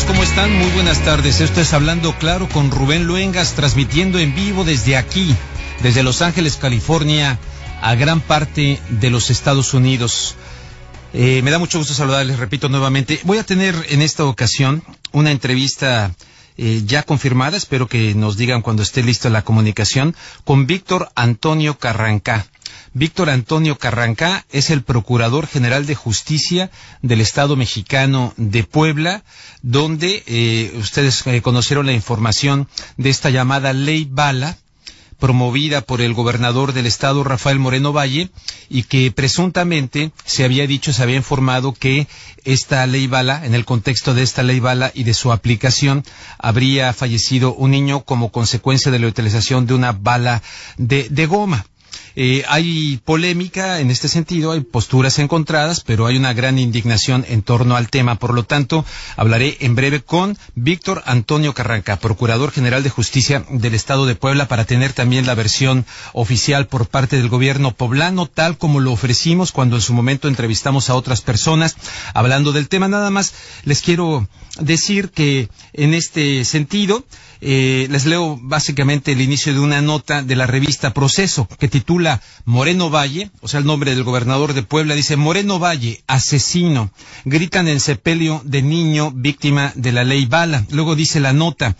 ¿Cómo están? Muy buenas tardes. Esto es Hablando Claro con Rubén Luengas, transmitiendo en vivo desde aquí, desde Los Ángeles, California, a gran parte de los Estados Unidos. Me da mucho gusto saludarles, repito nuevamente. Voy a tener en esta ocasión una entrevista ya confirmada, espero que nos digan cuando esté lista la comunicación, con Víctor Antonio Carrancá. Víctor Antonio Carrancá es el Procurador General de Justicia del Estado mexicano de Puebla, donde ustedes conocieron la información de esta llamada Ley Bala, promovida por el gobernador del estado, Rafael Moreno Valle, y que presuntamente se había informado que esta ley bala, en el contexto de esta ley bala y de su aplicación, habría fallecido un niño como consecuencia de la utilización de una bala de goma. Hay polémica en este sentido, hay posturas encontradas, pero hay una gran indignación en torno al tema. Por lo tanto, hablaré en breve con Víctor Antonio Carrancá, Procurador General de Justicia del Estado de Puebla, para tener también la versión oficial por parte del gobierno poblano, tal como lo ofrecimos cuando en su momento entrevistamos a otras personas hablando del tema. Nada más les quiero decir que en este sentido les leo básicamente el inicio de una nota de la revista Proceso que titula Moreno Valle, o sea el nombre del gobernador de Puebla, dice: Moreno Valle, asesino, gritan en sepelio de niño víctima de la ley bala. Luego dice la nota: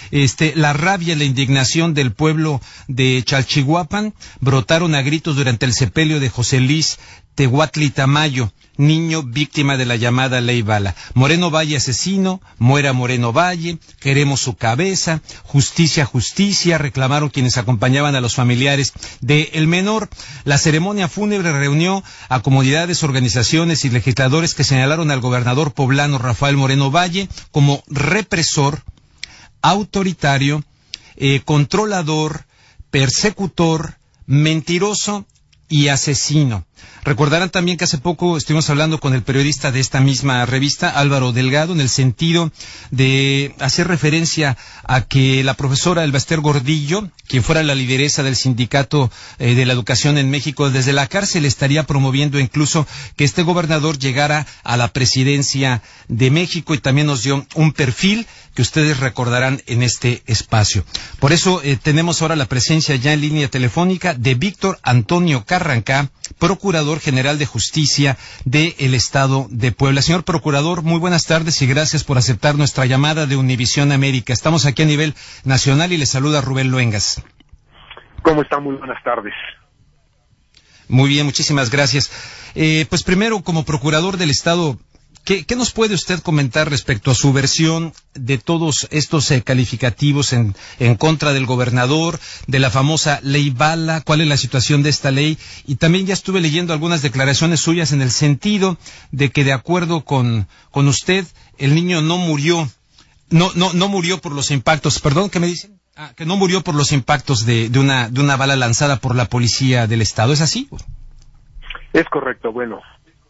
la rabia y la indignación del pueblo de Chalchihuapan brotaron a gritos durante el sepelio de José Luis Tehuatli Tamayo, niño víctima de la llamada Ley Bala. Moreno Valle asesino, muera Moreno Valle, queremos su cabeza, justicia, justicia, reclamaron quienes acompañaban a los familiares de el menor. La ceremonia fúnebre reunió a comunidades, organizaciones y legisladores que señalaron al gobernador poblano Rafael Moreno Valle como represor, autoritario, controlador, persecutor, mentiroso y asesino. Recordarán también que hace poco estuvimos hablando con el periodista de esta misma revista, Álvaro Delgado, en el sentido de hacer referencia a que la profesora Elba Ester Gordillo, quien fuera la lideresa del sindicato de la educación en México, desde la cárcel estaría promoviendo incluso que este gobernador llegara a la presidencia de México, y también nos dio un perfil que ustedes recordarán en este espacio. Por eso tenemos ahora la presencia ya en línea telefónica de Víctor Antonio Carrancá, Procurador General de Justicia del Estado de Puebla. Señor Procurador, muy buenas tardes y gracias por aceptar nuestra llamada de Univisión América. Estamos aquí a nivel nacional y le saluda Rubén Luengas. ¿Cómo está? Muy buenas tardes. Muy bien, muchísimas gracias. Pues primero, como Procurador del Estado, ¿qué nos puede usted comentar respecto a su versión de todos estos calificativos en contra del gobernador, de la famosa Ley Bala? ¿Cuál es la situación de esta ley? Y también ya estuve leyendo algunas declaraciones suyas en el sentido de que, de acuerdo con usted, el niño no murió por los impactos. Perdón, ¿qué me dicen? Que no murió por los impactos de una bala lanzada por la policía del estado. ¿Es así? Es correcto. Bueno,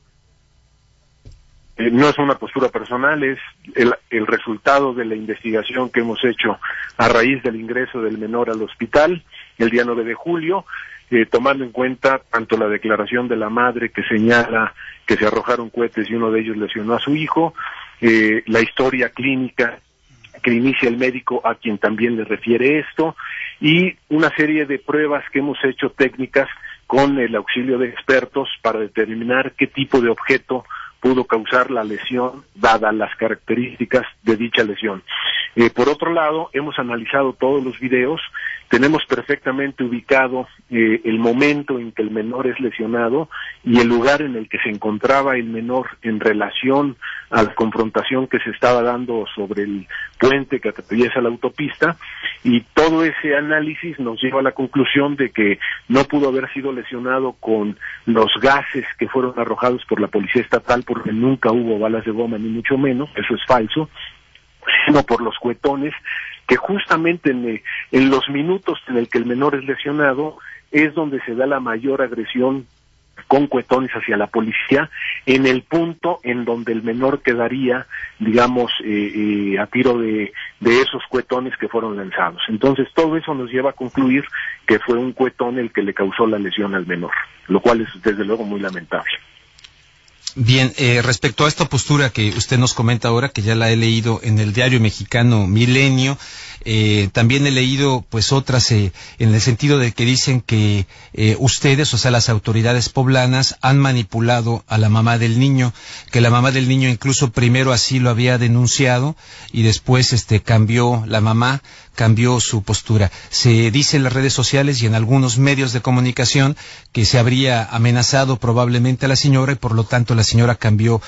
no es una postura personal, es el resultado de la investigación que hemos hecho a raíz del ingreso del menor al hospital el día 9 de julio, tomando en cuenta tanto la declaración de la madre que señala que se arrojaron cohetes y uno de ellos lesionó a su hijo, la historia clínica que inicia el médico a quien también le refiere esto, y una serie de pruebas que hemos hecho técnicas con el auxilio de expertos para determinar qué tipo de objeto pudo causar la lesión, dadas las características de dicha lesión. Por otro lado, hemos analizado todos los videos, tenemos perfectamente ubicado el momento en que el menor es lesionado y el lugar en el que se encontraba el menor en relación a la confrontación que se estaba dando sobre el puente que atraviesa la autopista, y todo ese análisis nos lleva a la conclusión de que no pudo haber sido lesionado con los gases que fueron arrojados por la policía estatal, porque nunca hubo balas de goma, ni mucho menos, eso es falso, sino por los cuetones que justamente en los minutos en el que el menor es lesionado es donde se da la mayor agresión con cuetones hacia la policía, en el punto en donde el menor quedaría, digamos, a tiro de esos cuetones que fueron lanzados. Entonces todo eso nos lleva a concluir que fue un cuetón el que le causó la lesión al menor, lo cual es desde luego muy lamentable. Bien, respecto a esta postura que usted nos comenta ahora, que ya la he leído en el diario mexicano Milenio, también he leído pues otras en el sentido de que dicen que ustedes, o sea, las autoridades poblanas, han manipulado a la mamá del niño, que la mamá del niño incluso primero así lo había denunciado y después la mamá cambió su postura. Se dice en las redes sociales y en algunos medios de comunicación que se habría amenazado probablemente a la señora y por lo tanto la señora cambió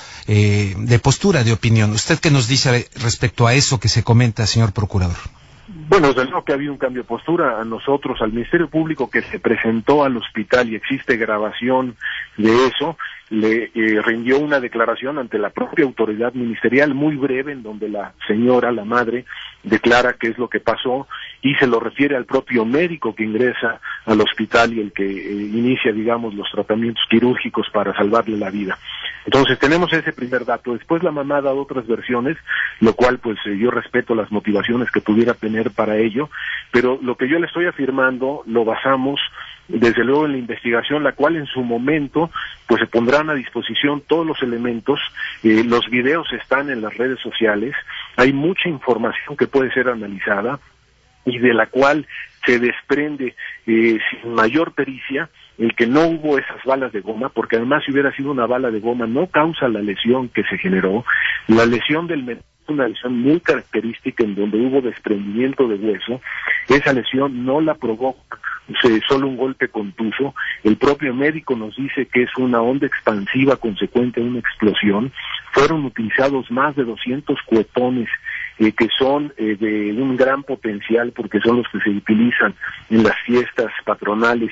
de postura, de opinión. ¿Usted qué nos dice respecto a eso que se comenta, señor procurador? Bueno, desde luego que había un cambio de postura. A nosotros, al Ministerio Público que se presentó al hospital y existe grabación de eso, le rindió una declaración ante la propia autoridad ministerial muy breve, en donde la señora, la madre, declara qué es lo que pasó y se lo refiere al propio médico que ingresa al hospital y el que inicia, digamos, los tratamientos quirúrgicos para salvarle la vida. Entonces tenemos ese primer dato. Después la mamá ha dado otras versiones, lo cual pues yo respeto las motivaciones que pudiera tener para ello, pero lo que yo le estoy afirmando lo basamos desde luego en la investigación, la cual en su momento pues se pondrán a disposición todos los elementos. Los videos están en las redes sociales, hay mucha información que puede ser analizada y de la cual se desprende sin mayor pericia el que no hubo esas balas de goma, porque además si hubiera sido una bala de goma no causa la lesión que se generó. La lesión del menor es una lesión muy característica en donde hubo desprendimiento de hueso. Esa lesión no la provoca solo un golpe contuso. El propio médico nos dice que es una onda expansiva consecuente a una explosión. Fueron utilizados más de 200 cuetones que son de un gran potencial porque son los que se utilizan en las fiestas patronales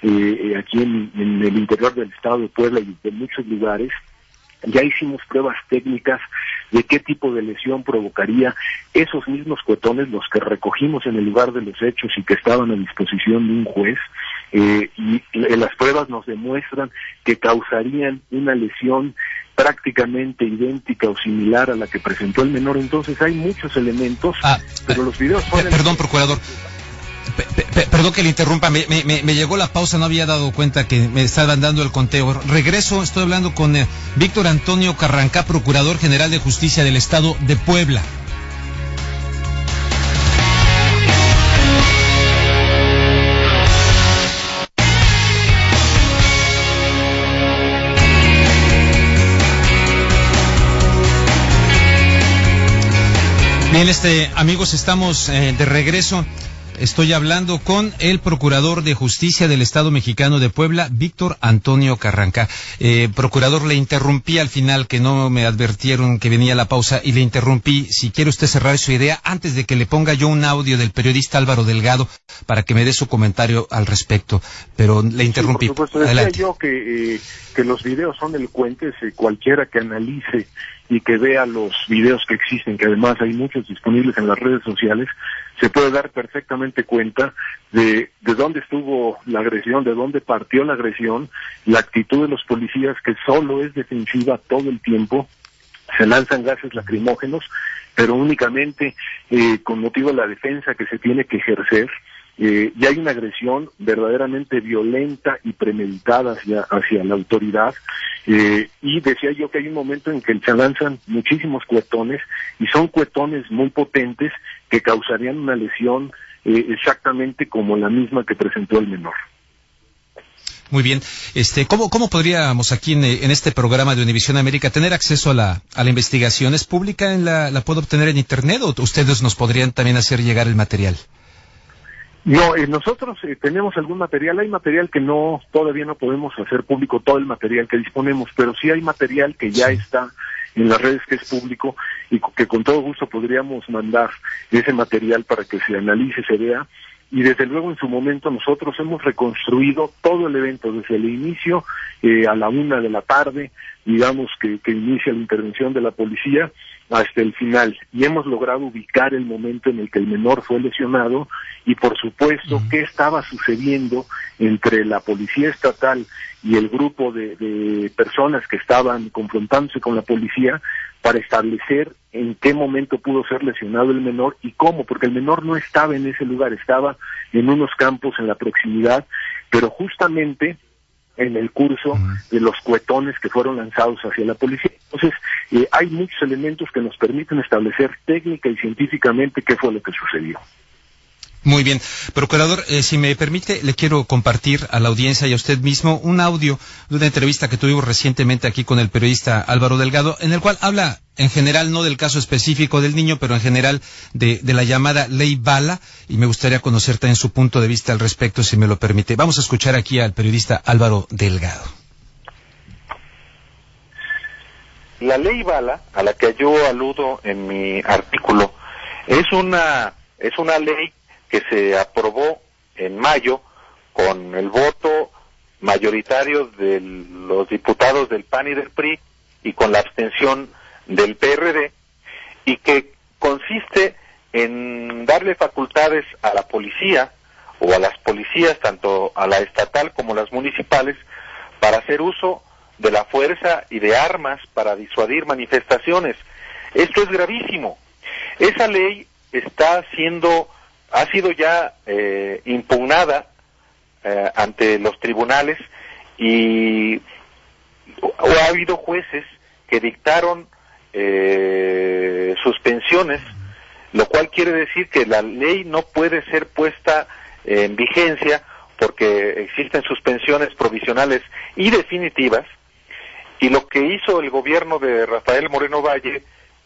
aquí en el interior del estado de Puebla y de muchos lugares. Ya hicimos pruebas técnicas de qué tipo de lesión provocaría esos mismos cuetones, los que recogimos en el lugar de los hechos y que estaban a disposición de un juez, y las pruebas nos demuestran que causarían una lesión prácticamente idéntica o similar a la que presentó el menor. Entonces hay muchos elementos, pero los videos son... Perdón, procurador. Perdón que le interrumpa, me llegó la pausa, no había dado cuenta que me estaban dando el conteo. Regreso, estoy hablando con Víctor Antonio Carrancá, Procurador General de Justicia del Estado de Puebla. Bien, amigos, estamos de regreso. Estoy hablando con el Procurador de Justicia del Estado Mexicano de Puebla, Víctor Antonio Carrancá. Procurador, le interrumpí al final, que no me advirtieron que venía la pausa, y le interrumpí. Si quiere usted cerrar su idea, antes de que le ponga yo un audio del periodista Álvaro Delgado, para que me dé su comentario al respecto. Pero le interrumpí. Sí, por supuesto. Decía yo que los videos son elocuentes. Cualquiera que analice y que vea los videos que existen, que además hay muchos disponibles en las redes sociales, se puede dar perfectamente cuenta de dónde estuvo la agresión, de dónde partió la agresión, la actitud de los policías, que solo es defensiva todo el tiempo. Se lanzan gases lacrimógenos, pero únicamente con motivo de la defensa que se tiene que ejercer. Y hay una agresión verdaderamente violenta y premeditada hacia la autoridad, y decía yo que hay un momento en que se lanzan muchísimos cuetones, y son cuetones muy potentes que causarían una lesión exactamente como la misma que presentó el menor. Muy bien. ¿Cómo podríamos aquí en este programa de Univisión América tener acceso a la investigación? ¿Es pública? ¿La puedo obtener en internet o ustedes nos podrían también hacer llegar el material? No, nosotros tenemos algún material. Hay material que todavía no podemos hacer público todo el material que disponemos, pero sí hay material que ya está en las redes, que es público, y que con todo gusto podríamos mandar ese material para que se analice, se vea. Y desde luego en su momento nosotros hemos reconstruido todo el evento desde el inicio, a la 1:00 p.m, digamos que inicia la intervención de la policía, hasta el final, y hemos logrado ubicar el momento en el que el menor fue lesionado y por supuesto qué estaba sucediendo entre la policía estatal y el grupo de personas que estaban confrontándose con la policía, para establecer en qué momento pudo ser lesionado el menor y cómo, porque el menor no estaba en ese lugar, estaba en unos campos en la proximidad, pero justamente en el curso de los cuetones que fueron lanzados hacia la policía. Entonces, hay muchos elementos que nos permiten establecer técnica y científicamente qué fue lo que sucedió. Muy bien. Procurador, si me permite, le quiero compartir a la audiencia y a usted mismo un audio de una entrevista que tuvimos recientemente aquí con el periodista Álvaro Delgado, en el cual habla en general, no del caso específico del niño, pero en general de la llamada Ley Bala, y me gustaría conocer también su punto de vista al respecto, si me lo permite. Vamos a escuchar aquí al periodista Álvaro Delgado. La Ley Bala, a la que yo aludo en mi artículo, es una ley que se aprobó en mayo con el voto mayoritario de los diputados del PAN y del PRI y con la abstención del PRD, y que consiste en darle facultades a la policía o a las policías, tanto a la estatal como las municipales, para hacer uso de la fuerza y de armas para disuadir manifestaciones. Esto es gravísimo. Esa ley ha sido ya impugnada ante los tribunales y ha habido jueces que dictaron suspensiones, lo cual quiere decir que la ley no puede ser puesta en vigencia porque existen suspensiones provisionales y definitivas, y lo que hizo el gobierno de Rafael Moreno Valle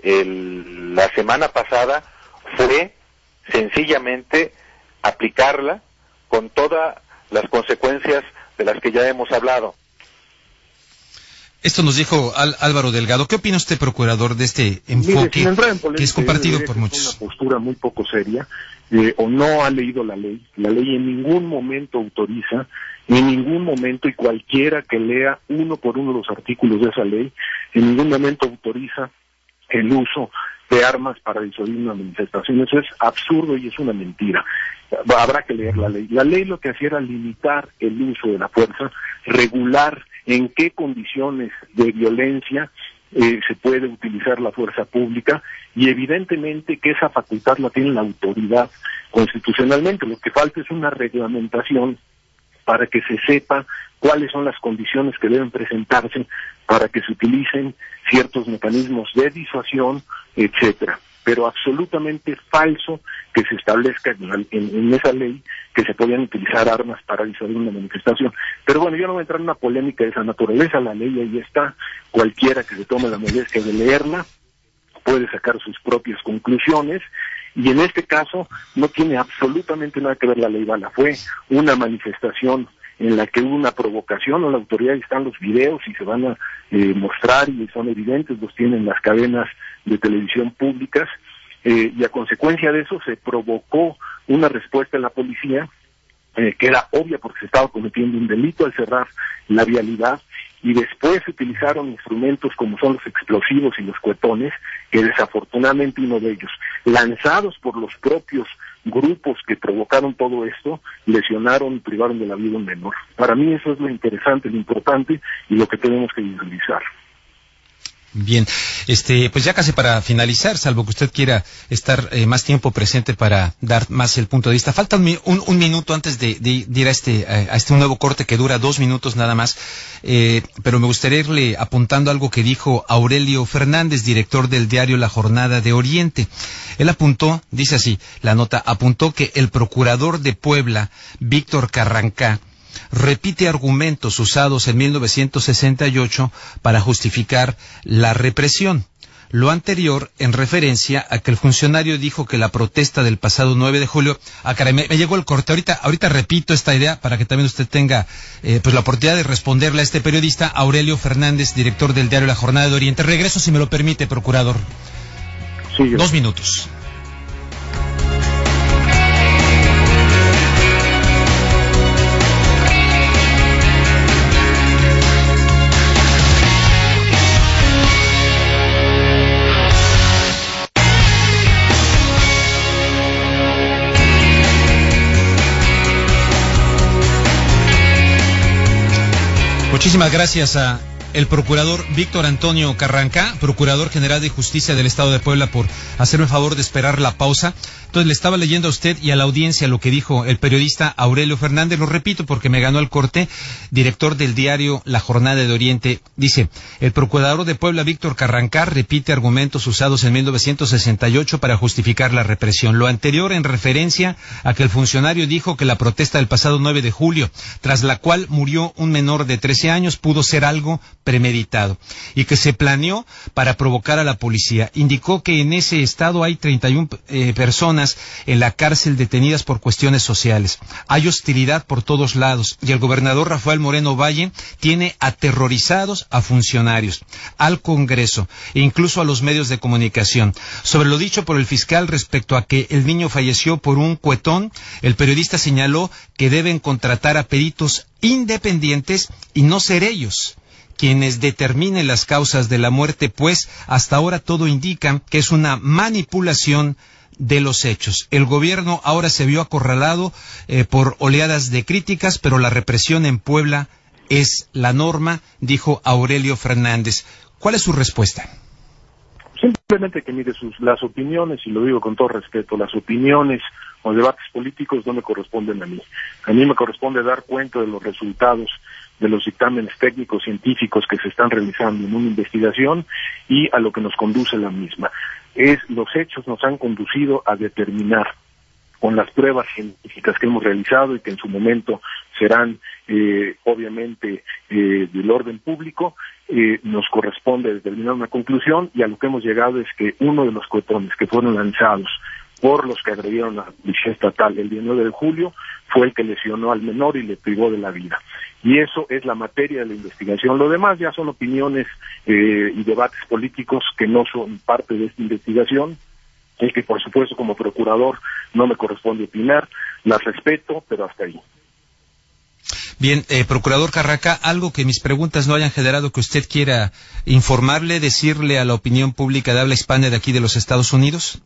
la semana pasada fue sencillamente aplicarla con todas las consecuencias de las que ya hemos hablado. Esto nos dijo Álvaro Delgado. ¿Qué opina usted, procurador, de este enfoque que es compartido por muchos? Es una postura muy poco seria, o no ha leído la ley. La ley en ningún momento autoriza, en ningún momento, y cualquiera que lea uno por uno los artículos de esa ley, en ningún momento autoriza el uso de armas para disuadir una manifestación. Eso es absurdo y es una mentira. Habrá que leer la ley. La ley lo que hacía era limitar el uso de la fuerza, regular en qué condiciones de violencia se puede utilizar la fuerza pública, y evidentemente que esa facultad la tiene la autoridad constitucionalmente. Lo que falta es una reglamentación para que se sepa cuáles son las condiciones que deben presentarse para que se utilicen ciertos mecanismos de disuasión, etcétera. Pero absolutamente falso que se establezca en esa ley que se podían utilizar armas para disuadir una manifestación. Pero bueno, yo no voy a entrar en una polémica de esa naturaleza. La ley ahí está. Cualquiera que se tome la molestia de leerla puede sacar sus propias conclusiones, y en este caso no tiene absolutamente nada que ver la Ley Bala. Fue una manifestación en la que hubo una provocación a la autoridad, y están los videos y se van a mostrar y son evidentes, los tienen las cadenas de televisión públicas, y a consecuencia de eso se provocó una respuesta de la policía que era obvia porque se estaba cometiendo un delito al cerrar la vialidad, y después se utilizaron instrumentos como son los explosivos y los cuetones, que desafortunadamente uno de ellos, lanzados por los propios grupos que provocaron todo esto, lesionaron y privaron de la vida a un menor. Para mí eso es lo interesante, lo importante y lo que tenemos que visualizar. Bien, pues ya casi para finalizar, salvo que usted quiera estar más tiempo presente para dar más el punto de vista. Falta un minuto antes de ir a este nuevo corte que dura 2 minutos nada más, pero me gustaría irle apuntando algo que dijo Aurelio Fernández, director del diario La Jornada de Oriente. Él apuntó, dice así, la nota, apuntó que el procurador de Puebla, Víctor Carrancá, repite argumentos usados en 1968 para justificar la represión. Lo anterior en referencia a que el funcionario dijo que la protesta del pasado 9 de julio... caray, me llegó el corte. Ahorita repito esta idea para que también usted tenga pues la oportunidad de responderle a este periodista, Aurelio Fernández, director del diario La Jornada de Oriente. Regreso, si me lo permite, procurador. Sí, 2 minutos. Muchísimas gracias a el procurador Víctor Antonio Carrancá, procurador general de justicia del Estado de Puebla, por hacerme el favor de esperar la pausa. Entonces le estaba leyendo a usted y a la audiencia lo que dijo el periodista Aurelio Fernández, lo repito porque me ganó el corte, director del diario La Jornada de Oriente. Dice, el procurador de Puebla, Víctor Carrancá, repite argumentos usados en 1968 para justificar la represión. Lo anterior en referencia a que el funcionario dijo que la protesta del pasado 9 de julio, tras la cual murió un menor de 13 años, pudo ser algo premeditado y que se planeó para provocar a la policía. Indicó que en ese estado hay 31 personas en la cárcel detenidas por cuestiones sociales. Hay hostilidad por todos lados y el gobernador Rafael Moreno Valle tiene aterrorizados a funcionarios, al Congreso e incluso a los medios de comunicación. Sobre lo dicho por el fiscal respecto a que el niño falleció por un cuetón, el periodista señaló que deben contratar a peritos independientes y no ser ellos quienes determinen las causas de la muerte, pues hasta ahora todo indica que es una manipulación de los hechos. El gobierno ahora se vio acorralado por oleadas de críticas, pero la represión en Puebla es la norma, dijo Aurelio Fernández. ¿Cuál es su respuesta? Simplemente que mire las opiniones, y lo digo con todo respeto, las opiniones o debates políticos no me corresponden a mí. A mí me corresponde dar cuenta de los resultados de los dictámenes técnicos científicos que se están realizando en una investigación y a lo que nos conduce la misma. Los hechos nos han conducido a determinar, con las pruebas científicas que hemos realizado y que en su momento serán obviamente del orden público, nos corresponde determinar una conclusión, y a lo que hemos llegado es que uno de los cuetones que fueron lanzados por los que agredieron a la policía estatal el 19 de julio fue el que lesionó al menor y le privó de la vida. Y eso es la materia de la investigación. Lo demás ya son opiniones y debates políticos que no son parte de esta investigación, y que por supuesto como procurador no me corresponde opinar, las respeto, pero hasta ahí. Bien, procurador Carrancá, algo que mis preguntas no hayan generado que usted quiera informarle, decirle a la opinión pública de habla hispana de aquí de los Estados Unidos.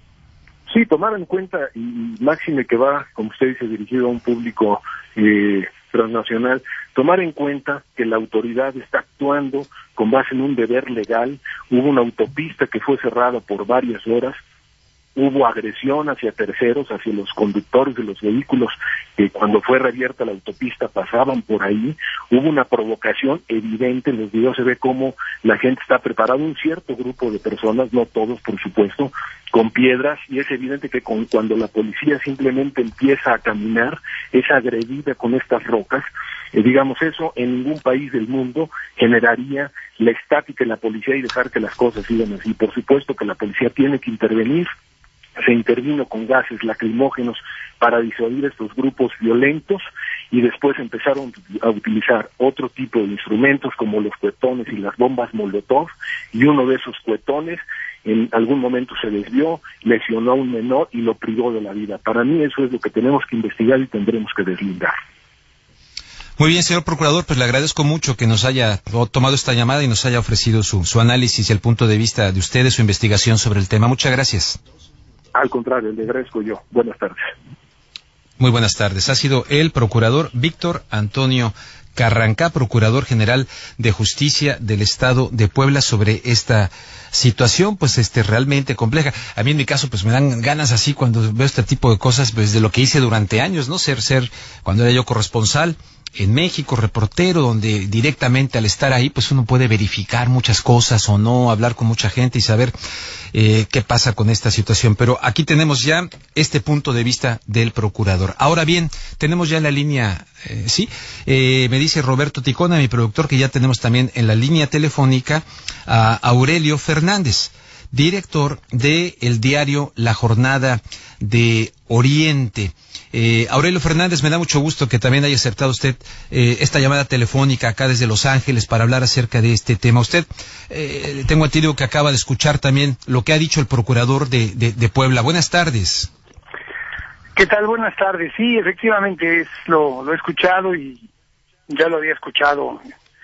Sí, tomar en cuenta, y máxime que va, como usted dice, dirigido a un público transnacional, tomar en cuenta que la autoridad está actuando con base en un deber legal. Hubo una autopista que fue cerrada por varias horas, hubo agresión hacia terceros, hacia los conductores de los vehículos que cuando fue reabierta la autopista pasaban por ahí, hubo una provocación evidente, en los videos se ve cómo la gente está preparada, un cierto grupo de personas, no todos por supuesto, con piedras, y es evidente que cuando la policía simplemente empieza a caminar, es agredida con estas rocas. Digamos, eso en ningún país del mundo generaría la estática en la policía y dejar que las cosas sigan así. Por supuesto que la policía tiene que intervenir. Se intervino con gases lacrimógenos para disuadir estos grupos violentos, y después empezaron a utilizar otro tipo de instrumentos como los cuetones y las bombas Molotov, y uno de esos cuetones en algún momento se desvió, lesionó a un menor y lo privó de la vida. Para mí eso es lo que tenemos que investigar y tendremos que deslindar. Muy bien, señor procurador, pues le agradezco mucho que nos haya tomado esta llamada y nos haya ofrecido su análisis y el punto de vista de ustedes, su investigación sobre el tema. Muchas gracias. Al contrario, le agradezco yo. Buenas tardes. Muy buenas tardes. Ha sido el procurador Víctor Antonio Carrancá, procurador general de justicia del Estado de Puebla, sobre esta situación pues realmente compleja. A mí en mi caso pues me dan ganas así cuando veo este tipo de cosas, pues de lo que hice durante años, ¿no? Ser cuando era yo corresponsal en México, reportero, donde directamente al estar ahí pues uno puede verificar muchas cosas o no, hablar con mucha gente y saber qué pasa con esta situación. Pero aquí tenemos ya este punto de vista del procurador. Ahora bien, tenemos ya en la línea, me dice Roberto Ticona, mi productor, que ya tenemos también en la línea telefónica a Aurelio Fernández, director de el diario La Jornada de Oriente. Aurelio Fernández, me da mucho gusto que también haya aceptado usted esta llamada telefónica acá desde Los Ángeles para hablar acerca de este tema. Usted, tengo entendido que acaba de escuchar también lo que ha dicho el procurador de Puebla. Buenas tardes. ¿Qué tal? Buenas tardes. Sí, efectivamente lo he escuchado y ya lo había escuchado.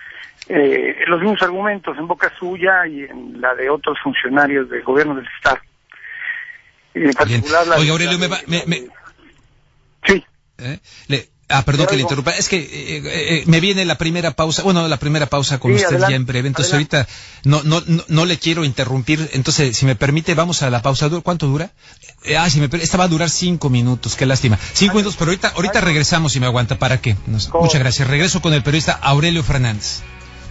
Los mismos argumentos en boca suya y en la de otros funcionarios del gobierno del Estado. En particular, oye, Aurelio, Sí. Perdón que le interrumpa. Es que me viene la primera pausa. Bueno, la primera pausa con usted adelante, ya en breve. Entonces ahorita no le quiero interrumpir. Entonces, si me permite, vamos a la pausa. ¿Cuánto dura? Esta va a durar 5 minutos. Qué lástima. 5 minutos, pero ahorita regresamos si me aguanta. ¿Para qué? Muchas gracias. Regreso con el periodista Aurelio Fernández.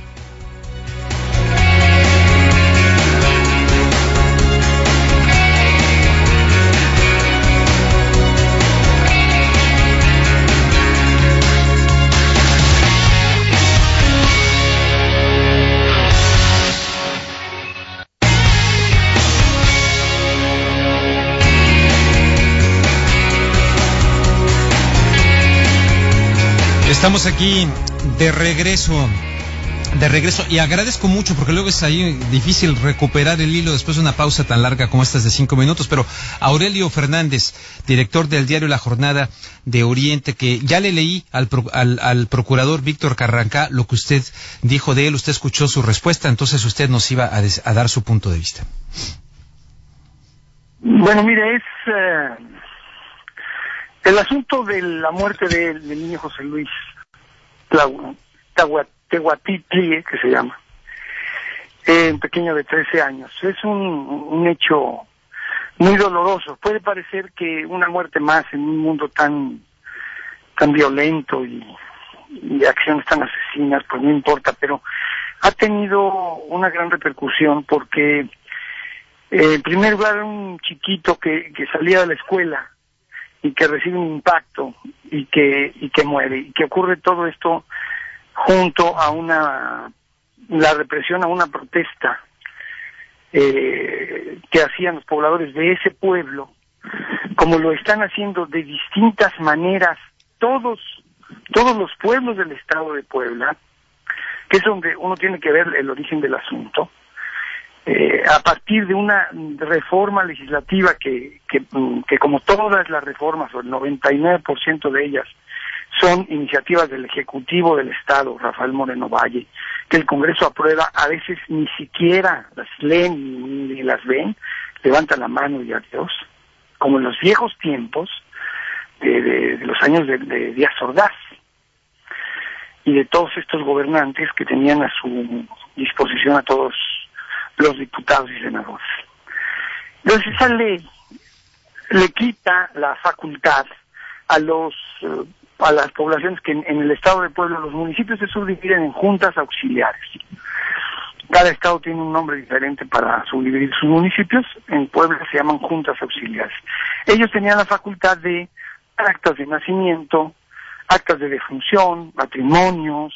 Estamos aquí de regreso y agradezco mucho porque luego es ahí difícil recuperar el hilo después de una pausa tan larga como esta de 5 minutos, pero Aurelio Fernández, director del diario La Jornada de Oriente, que ya le leí al procurador Víctor Carrancá lo que usted dijo de él, usted escuchó su respuesta, entonces usted nos iba a dar su punto de vista. Bueno, mire, el asunto de la muerte del niño José Luis Tehuatitli, que se llama, un pequeño de 13 años, es un hecho muy doloroso. Puede parecer que una muerte más en un mundo tan violento y acciones tan asesinas, pues no importa, pero ha tenido una gran repercusión porque, en primer lugar, un chiquito que salía de la escuela y que recibe un impacto y que muere, y que ocurre todo esto junto a la represión a una protesta que hacían los pobladores de ese pueblo, como lo están haciendo de distintas maneras todos los pueblos del estado de Puebla, que es donde uno tiene que ver el origen del asunto. A partir de una reforma legislativa que como todas las reformas, o el 99% de ellas, son iniciativas del Ejecutivo del Estado, Rafael Moreno Valle, que el Congreso aprueba, a veces ni siquiera las leen ni las ven, levantan la mano y adiós, como en los viejos tiempos de los años de Díaz Ordaz y de todos estos gobernantes que tenían a su disposición a todos los diputados y senadores. Entonces esa ley le quita la facultad a las poblaciones que en el estado de Puebla, los municipios se subdividen en juntas auxiliares. Cada estado tiene un nombre diferente para subdividir sus municipios. En Puebla se llaman juntas auxiliares. Ellos tenían la facultad de actas de nacimiento, actas de defunción, matrimonios,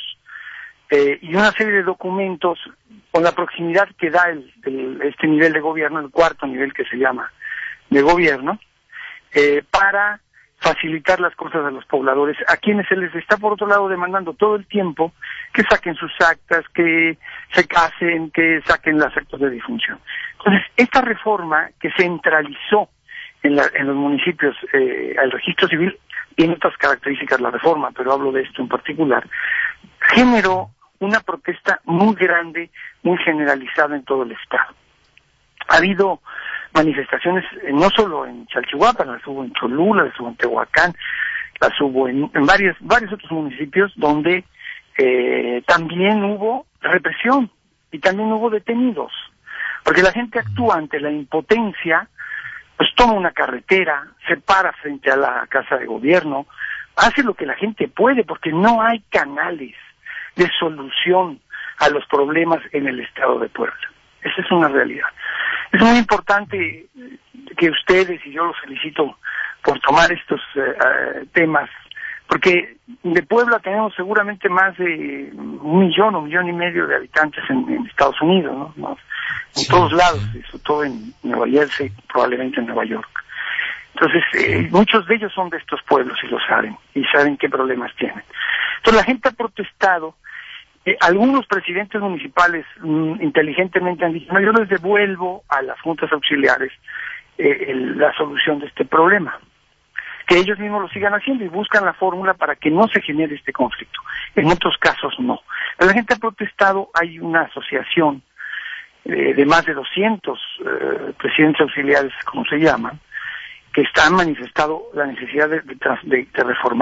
y una serie de documentos con la proximidad que da este nivel de gobierno, el cuarto nivel que se llama de gobierno, para facilitar las cosas a los pobladores, a quienes se les está por otro lado demandando todo el tiempo que saquen sus actas, que se casen, que saquen las actas de difunción. Entonces, esta reforma que centralizó en los municipios el registro civil, tiene otras características la reforma, pero hablo de esto en particular, generó una protesta muy grande, muy generalizada en todo el estado. Ha habido manifestaciones no solo en Chalchihuapan, las hubo en Cholula, las hubo en Tehuacán, las hubo en varios otros municipios donde también hubo represión y también hubo detenidos, porque la gente actúa ante la impotencia, pues toma una carretera, se para frente a la casa de gobierno, hace lo que la gente puede, porque no hay canales de solución a los problemas en el estado de Puebla. Esa es una realidad. Es muy importante que ustedes, y yo los felicito por tomar estos temas, porque de Puebla tenemos seguramente más de 1 millón o 1,5 millones de habitantes en Estados Unidos, ¿no? En todos lados, sobre todo en Nueva Jersey, probablemente en Nueva York. Entonces, muchos de ellos son de estos pueblos y lo saben, y saben qué problemas tienen. Entonces, la gente ha protestado. Algunos presidentes municipales inteligentemente han dicho, no, yo les devuelvo a las juntas auxiliares la solución de este problema. Que ellos mismos lo sigan haciendo y buscan la fórmula para que no se genere este conflicto. En otros casos no. Pero la gente ha protestado, hay una asociación de más de 200 presidentes auxiliares, como se llaman, que han manifestado la necesidad de reformar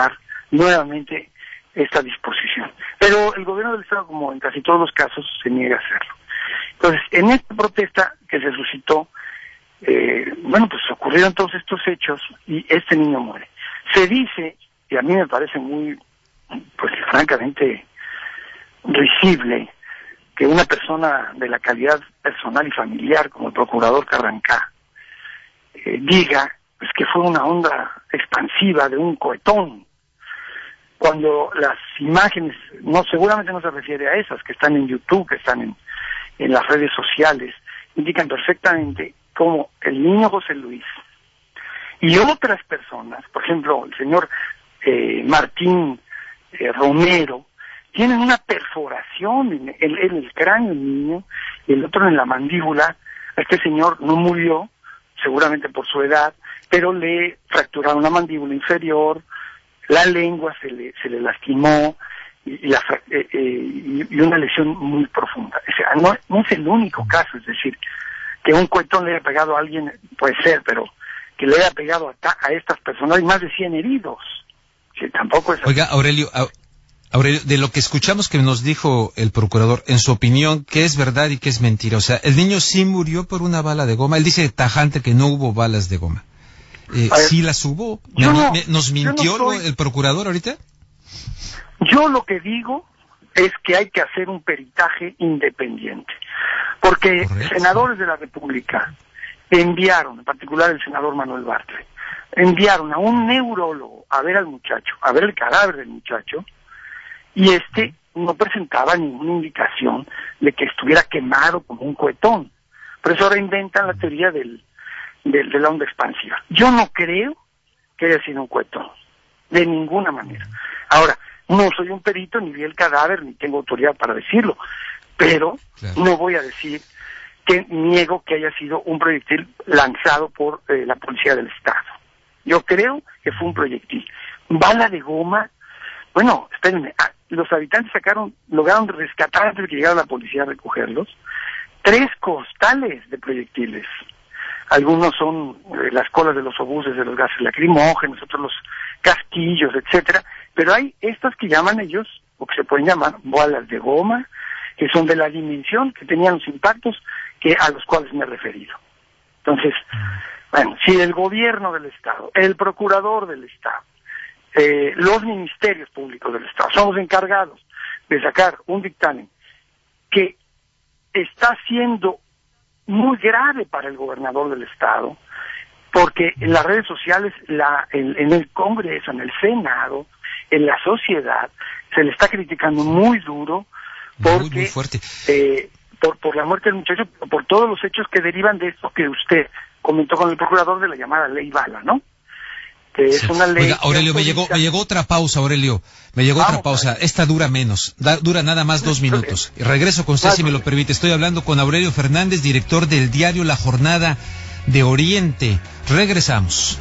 nuevamente esta disposición. Pero el gobierno del Estado, como en casi todos los casos, se niega a hacerlo. Entonces, en esta protesta que se suscitó, pues ocurrieron todos estos hechos y este niño muere. Se dice, y a mí me parece muy, pues francamente risible, que una persona de la calidad personal y familiar como el procurador Carrancá diga pues que fue una onda expansiva de un cohetón, cuando las imágenes seguramente no se refiere a esas que están en YouTube, que están en las redes sociales, indican perfectamente cómo el niño José Luis y otras personas, por ejemplo el señor Martín Romero, tienen una perforación en el cráneo del niño y el otro en la mandíbula. Este señor no murió, seguramente por su edad, pero le fracturaron la mandíbula inferior, la lengua se le lastimó y una lesión muy profunda. O sea, no es el único caso, es decir, que un cohetón le haya pegado a alguien, puede ser, pero que le haya pegado a estas personas, hay más de 100 heridos. O sea, tampoco es así. Oiga, Aurelio, de lo que escuchamos que nos dijo el procurador, en su opinión, ¿qué es verdad y qué es mentira? O sea, ¿el niño sí murió por una bala de goma? Él dice tajante que no hubo balas de goma. ¿Sí las hubo? ¿Nos mintió el procurador ahorita? Yo lo que digo es que hay que hacer un peritaje independiente, porque Correcto. Senadores de la República enviaron, en particular el senador Manuel Bartlett, enviaron a un neurólogo a ver al muchacho, a ver el cadáver del muchacho, y no presentaba ninguna indicación de que estuviera quemado como un cohetón. Por eso ahora inventan la teoría de la onda expansiva. Yo no creo que haya sido un cohetón, de ninguna manera. Ahora, no soy un perito, ni vi el cadáver, ni tengo autoridad para decirlo, pero claro, no voy a decir que niego que haya sido un proyectil lanzado por la Policía del Estado. Yo creo que fue un proyectil. Bala de goma, bueno, espérenme, los habitantes lograron rescatar antes de que llegara la policía a recogerlos 3 costales de proyectiles. Algunos son las colas de los obuses de los gases lacrimógenos, otros los casquillos, etcétera, pero hay estas que llaman ellos, o que se pueden llamar balas de goma, que son de la dimensión que tenían los impactos a los cuales me he referido. Entonces, bueno, si el gobierno del Estado, el procurador del Estado, los ministerios públicos del Estado son los encargados de sacar un dictamen que está siendo muy grave para el gobernador del Estado, porque en las redes sociales, en el Congreso, en el Senado, en la sociedad, se le está criticando muy duro porque muy fuerte. Por la muerte del muchacho, por todos los hechos que derivan de esto que usted comentó con el procurador de la llamada ley Bala, ¿no? Que es una ley. Oiga, Aurelio, me llegó otra pausa, Aurelio. Me llegó otra pausa. Esta dura menos. Dura nada más 2 minutos. Y regreso con usted si me lo permite. Estoy hablando con Aurelio Fernández, director del diario La Jornada de Oriente. Regresamos.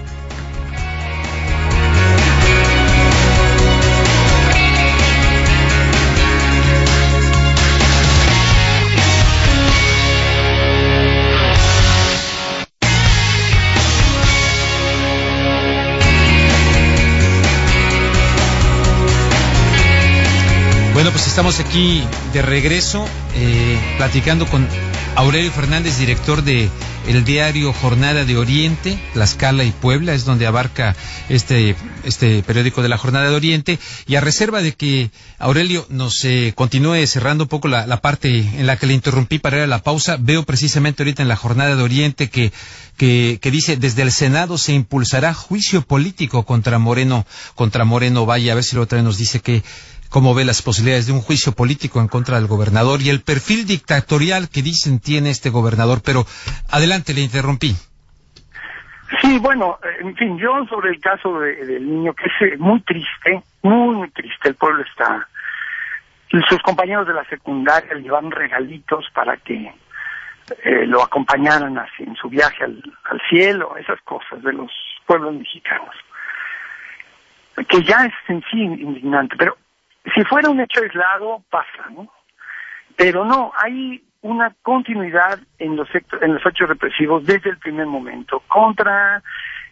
Bueno, pues estamos aquí de regreso, platicando con Aurelio Fernández, director de el diario Jornada de Oriente, Tlaxcala y Puebla, es donde abarca este periódico de la Jornada de Oriente, y a reserva de que Aurelio nos continúe cerrando un poco la parte en la que le interrumpí para ir a la pausa, veo precisamente ahorita en la Jornada de Oriente que dice, desde el Senado se impulsará juicio político contra Moreno Valle. A ver si la otra vez nos dice cómo ve las posibilidades de un juicio político en contra del gobernador y el perfil dictatorial que dicen tiene este gobernador. Pero adelante, le interrumpí. Sí, bueno, en fin, yo sobre el caso del niño, que es muy triste, muy triste, el pueblo está... Sus compañeros de la secundaria le llevaron regalitos para que lo acompañaran así en su viaje al cielo, esas cosas de los pueblos mexicanos, que ya es en sí indignante, pero si fuera un hecho aislado, pasa, ¿no? Pero no, hay una continuidad en los hechos represivos desde el primer momento, contra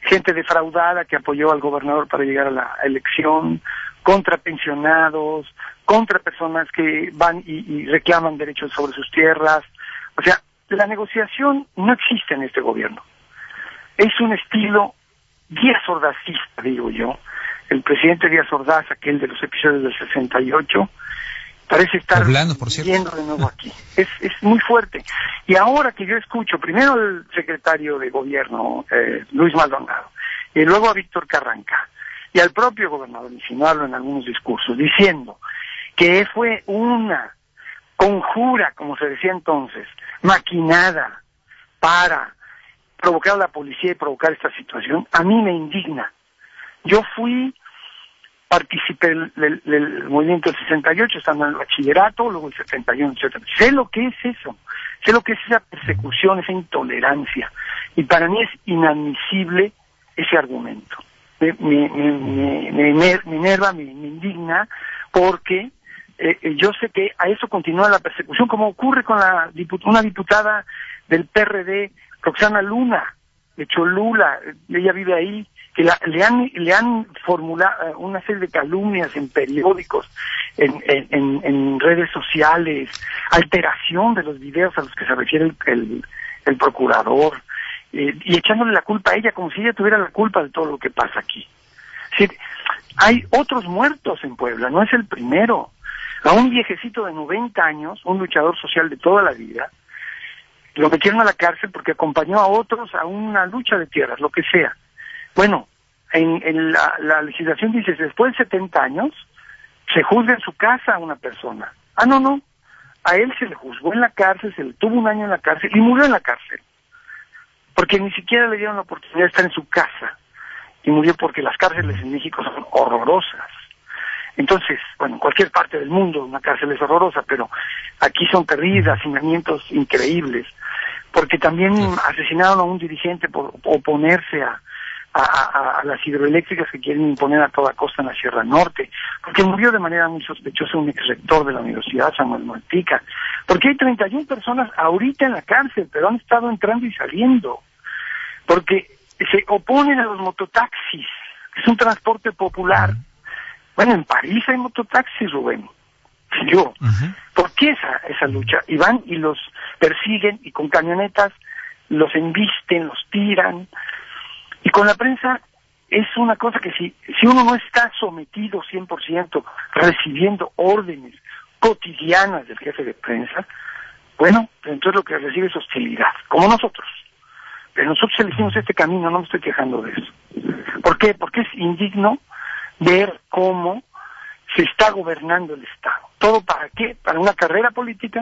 gente defraudada que apoyó al gobernador para llegar a la elección, contra pensionados, contra personas que van y reclaman derechos sobre sus tierras. O sea, la negociación no existe en este gobierno. Es un estilo Díaz Ordazista, digo yo. El presidente Díaz Ordaz, aquel de los episodios del 68, parece estar viendo de nuevo aquí. Es muy fuerte. Y ahora que yo escucho primero al secretario de gobierno, Luis Maldonado, y luego a Víctor Carranca, y al propio gobernador, insinuarlo en algunos discursos, diciendo que fue una conjura, como se decía entonces, maquinada para provocar a la policía y provocar esta situación, a mí me indigna. Yo participé del movimiento del 68, estando en el bachillerato, luego el 71, etc. Sé lo que es eso, sé lo que es esa persecución, esa intolerancia, y para mí es inadmisible ese argumento. Me enerva, me indigna, porque yo sé que a eso continúa la persecución, como ocurre con una diputada del PRD, Roxana Luna, de Cholula, ella vive ahí, que le han formulado una serie de calumnias en periódicos, en redes sociales, alteración de los videos a los que se refiere el procurador, y echándole la culpa a ella como si ella tuviera la culpa de todo lo que pasa aquí. Es decir, hay otros muertos en Puebla, no es el primero. A un viejecito de 90 años, un luchador social de toda la vida, lo metieron a la cárcel porque acompañó a otros a una lucha de tierras, lo que sea. Bueno, en la legislación dice, después de 70 años, se juzga en su casa a una persona. No, a él se le juzgó en la cárcel, se le tuvo un año en la cárcel y murió en la cárcel, porque ni siquiera le dieron la oportunidad de estar en su casa, y murió porque las cárceles en México son horrorosas. Entonces, bueno, en cualquier parte del mundo una cárcel es horrorosa, pero aquí son terribles, hacinamientos increíbles, porque también asesinaron a un dirigente por oponerse a las hidroeléctricas que quieren imponer a toda costa en la Sierra Norte, porque murió de manera muy sospechosa un exrector de la Universidad Samuel Malpica, porque hay 31 personas ahorita en la cárcel, pero han estado entrando y saliendo, porque se oponen a los mototaxis, que es un transporte popular. Bueno, en París hay mototaxis, Rubén. ¿Por qué esa lucha? Y van y los persiguen y con camionetas los embisten, los tiran. Y con la prensa es una cosa que si uno no está sometido 100%, recibiendo órdenes cotidianas del jefe de prensa, bueno, entonces lo que recibe es hostilidad, como nosotros. Pero nosotros elegimos este camino, no me estoy quejando de eso. ¿Por qué? Porque es indigno ver cómo se está gobernando el Estado. ¿Todo para qué? Para una carrera política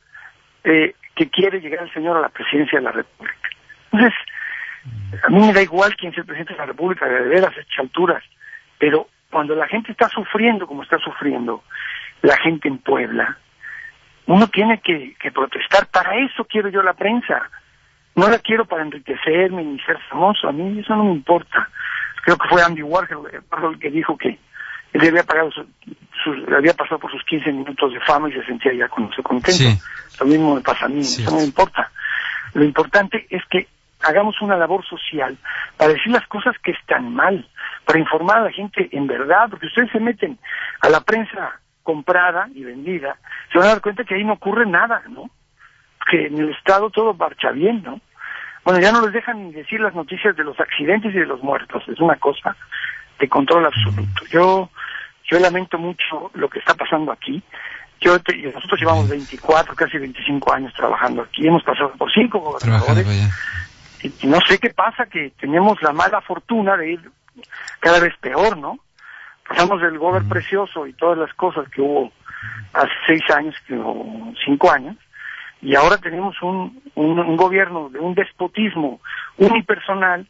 que quiere llegar el señor a la presidencia de la República. Entonces, a mí me da igual quién sea el presidente de la República, de veras, a estas alturas, pero cuando la gente está sufriendo como está sufriendo la gente en Puebla, uno tiene que protestar. Para eso quiero yo la prensa. No la quiero para enriquecerme ni ser famoso, a mí eso no me importa. Creo que fue Andy Warhol el que dijo que él había pasado por sus 15 minutos de fama y se sentía ya contento. Sí. Lo mismo me pasa a mí, eso no me importa. Lo importante es que hagamos una labor social para decir las cosas que están mal, para informar a la gente en verdad, porque ustedes se meten a la prensa comprada y vendida, se van a dar cuenta que ahí no ocurre nada, ¿no? Que en el Estado todo marcha bien, ¿no? Bueno, ya no les dejan ni decir las noticias de los accidentes y de los muertos, es una cosa de control absoluto. Yo lamento mucho lo que está pasando aquí. Nosotros llevamos 24, casi 25 años trabajando aquí, hemos pasado por 5 gobernadores, y no sé qué pasa, que tenemos la mala fortuna de ir cada vez peor, ¿no? Pasamos del gobierno precioso y todas las cosas que hubo hace 6 años o 5 años, y ahora tenemos un gobierno de un despotismo unipersonal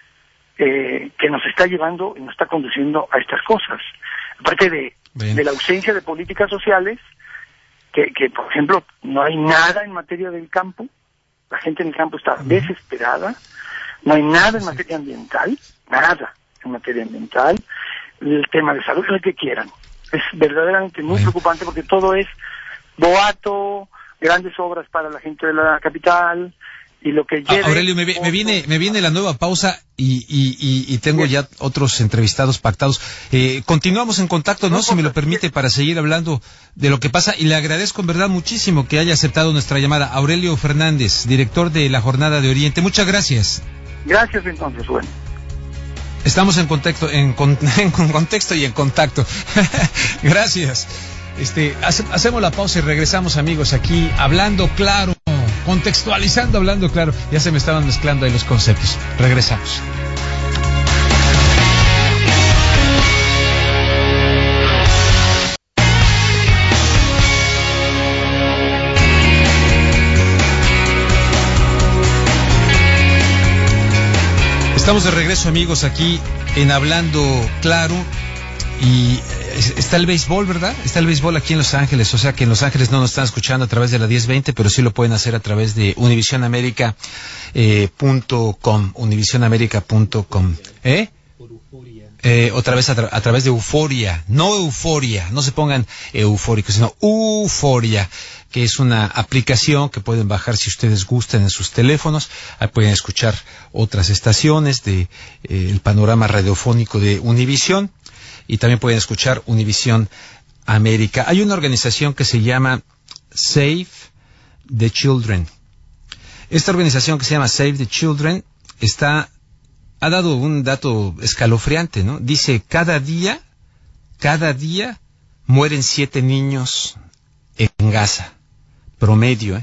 que nos está llevando y nos está conduciendo a estas cosas. Aparte de la ausencia de políticas sociales, que por ejemplo no hay nada en materia del campo, la gente en el campo está desesperada, no hay nada en materia ambiental, nada en materia ambiental, el tema de salud, lo que quieran. Es verdaderamente muy preocupante porque todo es boato, grandes obras para la gente de la capital, y lo que lleve... Aurelio, me viene la nueva pausa y tengo ya otros entrevistados pactados. Continuamos en contacto, ¿no? Si me lo permite, para seguir hablando de lo que pasa, y le agradezco en verdad muchísimo que haya aceptado nuestra llamada. Aurelio Fernández, director de la Jornada de Oriente, muchas gracias. Gracias, entonces, bueno. Estamos en contexto y en contacto. Gracias. Hacemos la pausa y regresamos, amigos, aquí hablando claro, contextualizando, hablando claro. Ya se me estaban mezclando ahí los conceptos. Regresamos. Estamos de regreso, amigos, aquí en Hablando Claro. Y está el béisbol, ¿verdad? Está el béisbol aquí en Los Ángeles, o sea que en Los Ángeles no nos están escuchando a través de la 1020, pero sí lo pueden hacer a través de univisionamerica.com, univisionamerica.com. Otra vez a través de Euforia, no Euforia, no se pongan eufóricos, sino Euforia, que es una aplicación que pueden bajar si ustedes gustan en sus teléfonos. Ahí pueden escuchar otras estaciones de el panorama radiofónico de Univisión, y también pueden escuchar Univisión América. Hay una organización que se llama Save the Children. Esta organización que se llama Save the Children ha dado un dato escalofriante, ¿no? Dice, cada día mueren 7 niños en Gaza. Promedio.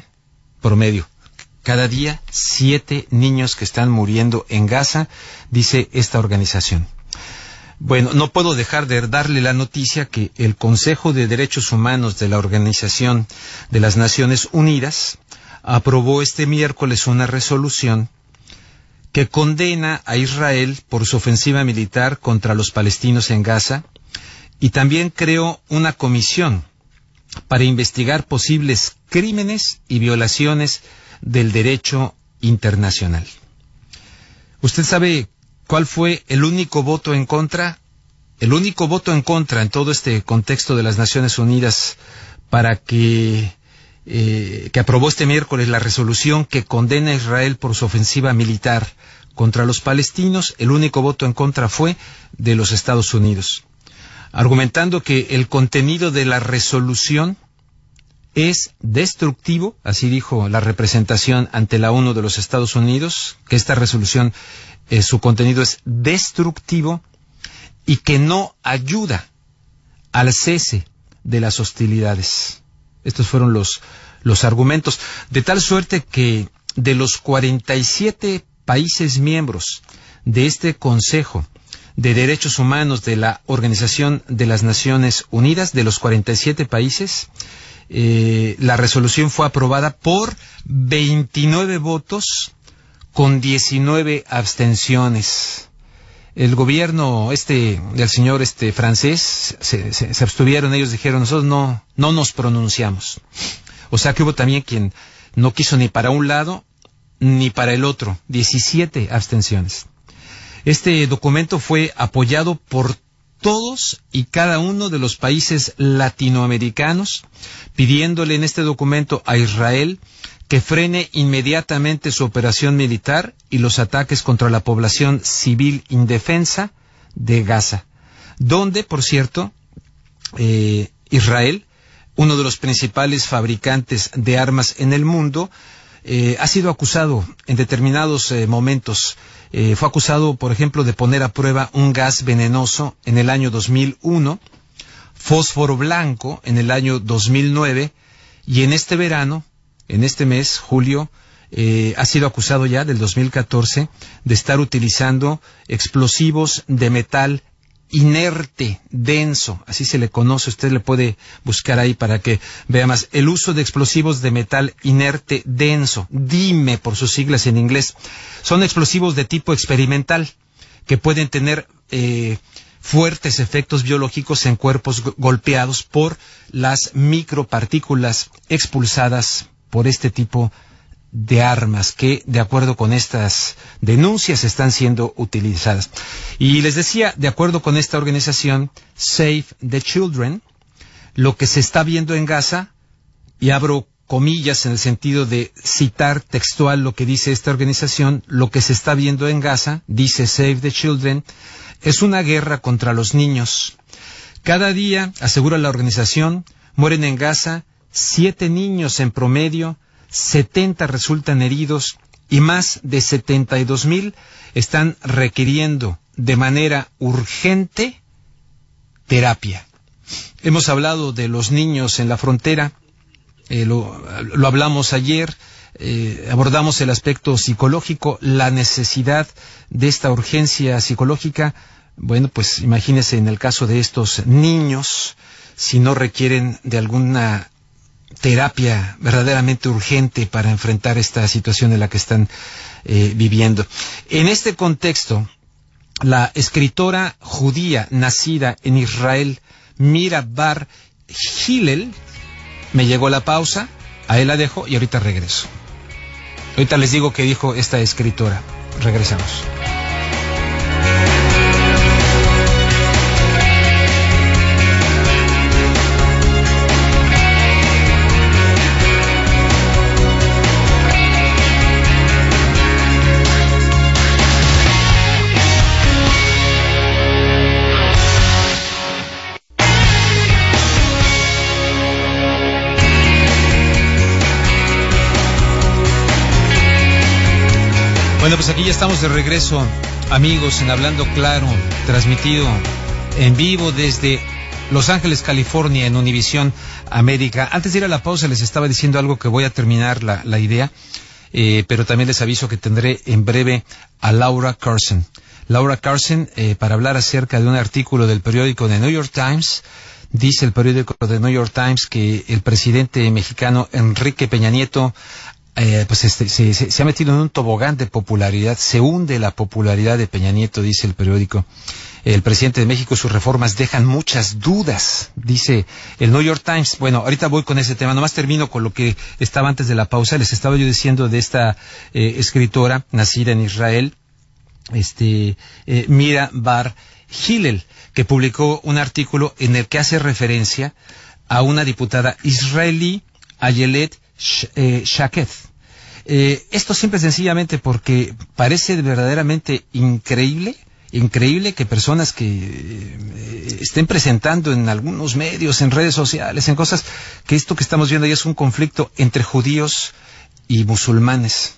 Cada día 7 niños que están muriendo en Gaza, dice esta organización. Bueno, no puedo dejar de darle la noticia que el Consejo de Derechos Humanos de la Organización de las Naciones Unidas aprobó este miércoles una resolución que condena a Israel por su ofensiva militar contra los palestinos en Gaza, y también creó una comisión para investigar posibles crímenes y violaciones del derecho internacional. ¿Usted sabe cuál fue el único voto en contra? El único voto en contra en todo este contexto de las Naciones Unidas para que aprobó este miércoles la resolución que condena a Israel por su ofensiva militar contra los palestinos. El único voto en contra fue de los Estados Unidos, argumentando que el contenido de la resolución es destructivo, así dijo la representación ante la ONU de los Estados Unidos, que esta resolución, su contenido es destructivo y que no ayuda al cese de las hostilidades. Estos fueron los argumentos, de tal suerte que de los 47 países miembros de este Consejo de Derechos Humanos de la Organización de las Naciones Unidas, de los 47 países, la resolución fue aprobada por 29 votos con 19 abstenciones. El gobierno del señor francés se abstuvieron. Ellos dijeron, nosotros no nos pronunciamos. O sea que hubo también quien no quiso ni para un lado ni para el otro. 17 abstenciones. Este documento fue apoyado por todos y cada uno de los países latinoamericanos, pidiéndole en este documento a Israel que frene inmediatamente su operación militar y los ataques contra la población civil indefensa de Gaza, donde, por cierto, Israel, uno de los principales fabricantes de armas en el mundo, ha sido acusado en determinados momentos. Fue acusado, por ejemplo, de poner a prueba un gas venenoso en el año 2001, fósforo blanco en el año 2009, y en este verano, en este mes, julio, ha sido acusado ya del 2014 de estar utilizando explosivos de metal inerte, denso, así se le conoce. Usted le puede buscar ahí para que vea más. El uso de explosivos de metal inerte denso, DIME por sus siglas en inglés, son explosivos de tipo experimental que pueden tener fuertes efectos biológicos en cuerpos golpeados por las micropartículas expulsadas por este tipo de armas que, de acuerdo con estas denuncias, están siendo utilizadas. Y les decía, de acuerdo con esta organización, Save the Children, lo que se está viendo en Gaza, y abro comillas, en el sentido de citar textual lo que dice esta organización, lo que se está viendo en Gaza, dice Save the Children, es una guerra contra los niños. Cada día, asegura la organización, mueren en Gaza 7 niños en promedio, 70 resultan heridos y más de 72,000 están requiriendo de manera urgente terapia. Hemos hablado de los niños en la frontera, lo hablamos ayer, abordamos el aspecto psicológico, la necesidad de esta urgencia psicológica. Bueno, pues imagínense en el caso de estos niños, si no requieren de alguna terapia verdaderamente urgente para enfrentar esta situación en la que están viviendo. En este contexto, la escritora judía nacida en Israel, Mira Bar Hillel, me llegó la pausa, ahí la dejo y ahorita regreso. Ahorita les digo qué dijo esta escritora. Regresamos. Bueno, pues aquí ya estamos de regreso, amigos, en Hablando Claro, transmitido en vivo desde Los Ángeles, California, en Univisión América. Antes de ir a la pausa les estaba diciendo algo que voy a terminar la idea, pero también les aviso que tendré en breve a Laura Carson. Laura Carson, para hablar acerca de un artículo del periódico The New York Times. Dice el periódico The New York Times que el presidente mexicano Enrique Peña Nieto se ha metido en un tobogán de popularidad, se hunde la popularidad de Peña Nieto, dice el periódico. El presidente de México, sus reformas dejan muchas dudas, dice el New York Times. Bueno, ahorita voy con ese tema, nomás termino con lo que estaba antes de la pausa. Les estaba yo diciendo de esta escritora nacida en Israel, Mira Bar Hillel, que publicó un artículo en el que hace referencia a una diputada israelí, Ayelet Shaked. Esto simple y sencillamente porque parece verdaderamente increíble que personas que estén presentando en algunos medios, en redes sociales, en cosas, que esto que estamos viendo ahí es un conflicto entre judíos y musulmanes.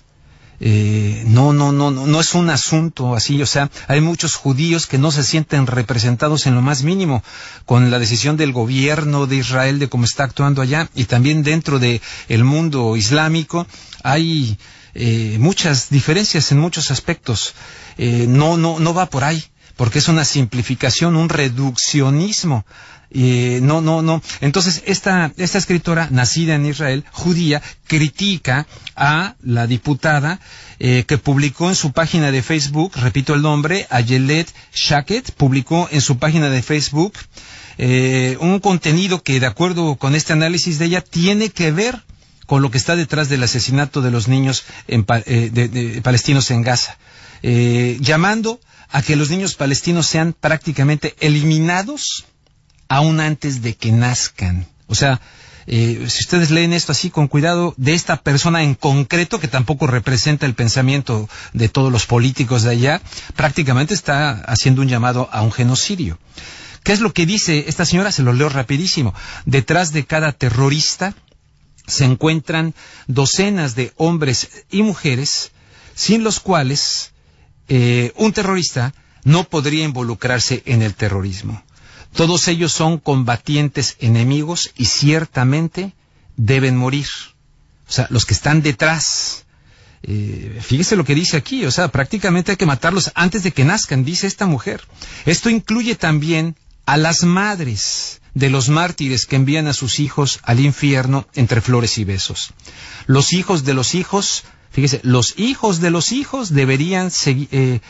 No es un asunto así, o sea, hay muchos judíos que no se sienten representados en lo más mínimo con la decisión del gobierno de Israel de cómo está actuando allá, y también dentro de el mundo islámico hay muchas diferencias en muchos aspectos. No va por ahí, porque es una simplificación, un reduccionismo. No. Entonces, esta escritora, nacida en Israel, judía, critica a la diputada que publicó en su página de Facebook, repito el nombre, Ayelet Shaked, publicó en su página de Facebook un contenido que, de acuerdo con este análisis de ella, tiene que ver con lo que está detrás del asesinato de los niños de palestinos en Gaza, llamando a que los niños palestinos sean prácticamente eliminados aún antes de que nazcan. O sea, si ustedes leen esto así con cuidado, de esta persona en concreto, que tampoco representa el pensamiento de todos los políticos de allá, prácticamente está haciendo un llamado a un genocidio. ¿Qué es lo que dice esta señora? Se lo leo rapidísimo. Detrás de cada terrorista se encuentran docenas de hombres y mujeres sin los cuales un terrorista no podría involucrarse en el terrorismo. Todos ellos son combatientes enemigos y ciertamente deben morir. O sea, los que están detrás. Fíjese lo que dice aquí, o sea, prácticamente hay que matarlos antes de que nazcan, dice esta mujer. Esto incluye también a las madres de los mártires que envían a sus hijos al infierno entre flores y besos. Los hijos de los hijos, fíjese, los hijos de los hijos deberían seguir.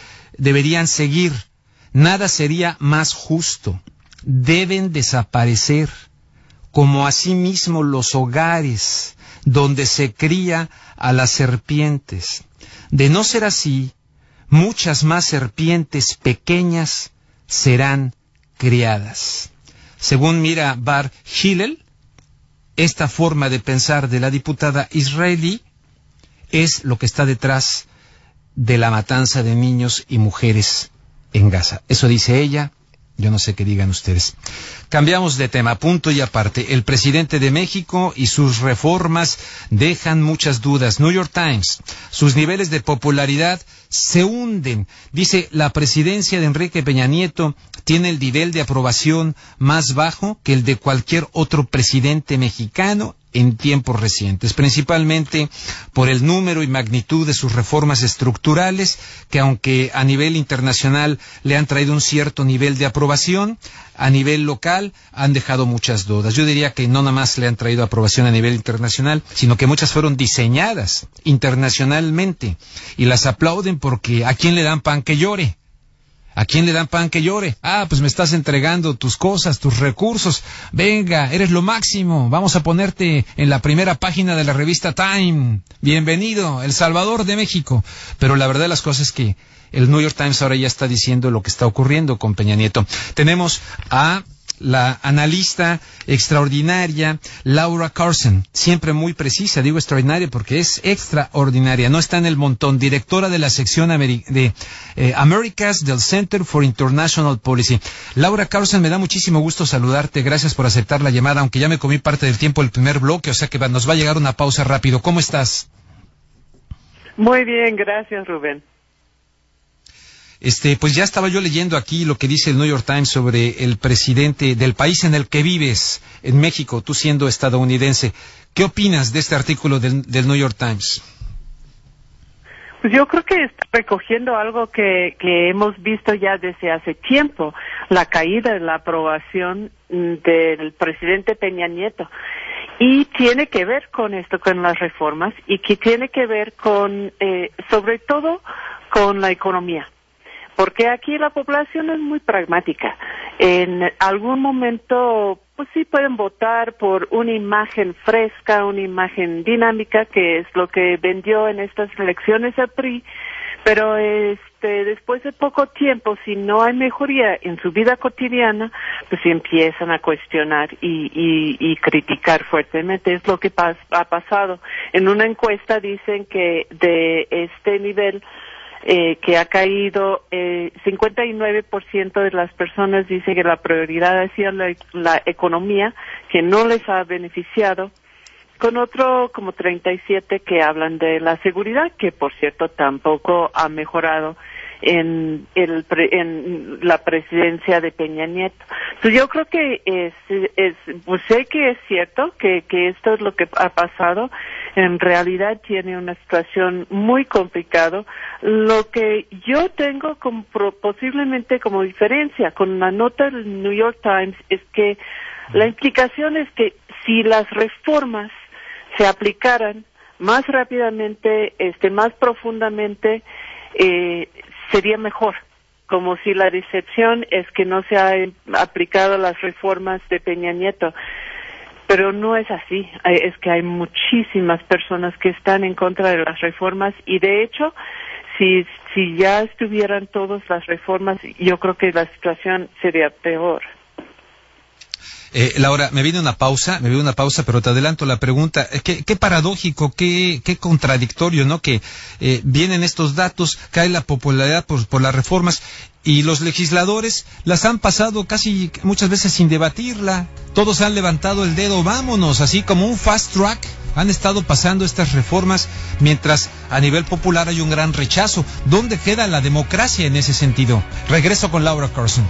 Nada sería más justo. Deben desaparecer, como asimismo los hogares donde se cría a las serpientes. De no ser así, muchas más serpientes pequeñas serán criadas. Según Mira Bar Hillel, esta forma de pensar de la diputada israelí es lo que está detrás de la matanza de niños y mujeres en Gaza. Eso dice ella. Yo no sé qué digan ustedes. Cambiamos de tema, punto y aparte. El presidente de México y sus reformas dejan muchas dudas. New York Times, sus niveles de popularidad se hunden. Dice, la presidencia de Enrique Peña Nieto tiene el nivel de aprobación más bajo que el de cualquier otro presidente mexicano en tiempos recientes, principalmente por el número y magnitud de sus reformas estructurales, que aunque a nivel internacional le han traído un cierto nivel de aprobación, a nivel local han dejado muchas dudas. Yo diría que no nada más le han traído aprobación a nivel internacional, sino que muchas fueron diseñadas internacionalmente y las aplauden porque ¿a quién le dan pan que llore? ¿A quién le dan pan que llore? Ah, pues me estás entregando tus cosas, tus recursos. Venga, eres lo máximo. Vamos a ponerte en la primera página de la revista Time. Bienvenido, El Salvador de México. Pero la verdad de las cosas es que el New York Times ahora ya está diciendo lo que está ocurriendo con Peña Nieto. Tenemos a la analista extraordinaria Laura Carson, siempre muy precisa, digo extraordinaria porque es extraordinaria, no está en el montón, directora de la sección de Americas del Center for International Policy. Laura Carson, me da muchísimo gusto saludarte, gracias por aceptar la llamada, aunque ya me comí parte del tiempo del primer bloque, o sea que nos va a llegar una pausa rápido. ¿Cómo estás? Muy bien, gracias, Rubén. Pues ya estaba yo leyendo aquí lo que dice el New York Times sobre el presidente del país en el que vives, en México, tú siendo estadounidense. ¿Qué opinas de este artículo del New York Times? Pues yo creo que está recogiendo algo que hemos visto ya desde hace tiempo, la caída de la aprobación del presidente Peña Nieto. Y tiene que ver con esto, con las reformas, y que tiene que ver con, sobre todo, con la economía. Porque aquí la población es muy pragmática. En algún momento, pues sí pueden votar por una imagen fresca, una imagen dinámica, que es lo que vendió en estas elecciones el PRI, pero después de poco tiempo, si no hay mejoría en su vida cotidiana, pues empiezan a cuestionar y criticar fuertemente. Es lo que ha pasado. En una encuesta dicen que de este nivel que ha caído, 59% de las personas dicen que la prioridad ha sido la economía, que no les ha beneficiado, con otro como 37 que hablan de la seguridad, que por cierto tampoco ha mejorado en la presidencia de Peña Nieto. Entonces yo creo que pues sé que es cierto que esto es lo que ha pasado. En realidad tiene una situación muy complicada. Lo que yo tengo como posiblemente como diferencia con la nota del New York Times es que la implicación es que si las reformas se aplicaran más rápidamente, más profundamente, sería mejor. Como si la decepción es que no se han aplicado las reformas de Peña Nieto. Pero no es así, es que hay muchísimas personas que están en contra de las reformas y de hecho, si ya estuvieran todas las reformas, yo creo que la situación sería peor. Laura, me viene una pausa, pero te adelanto la pregunta. Qué paradójico, qué contradictorio, ¿no? Que vienen estos datos, cae la popularidad por las reformas y los legisladores las han pasado casi muchas veces sin debatirla. Todos han levantado el dedo, vámonos, así como un fast track. Han estado pasando estas reformas mientras a nivel popular hay un gran rechazo. ¿Dónde queda la democracia en ese sentido? Regreso con Laura Carson.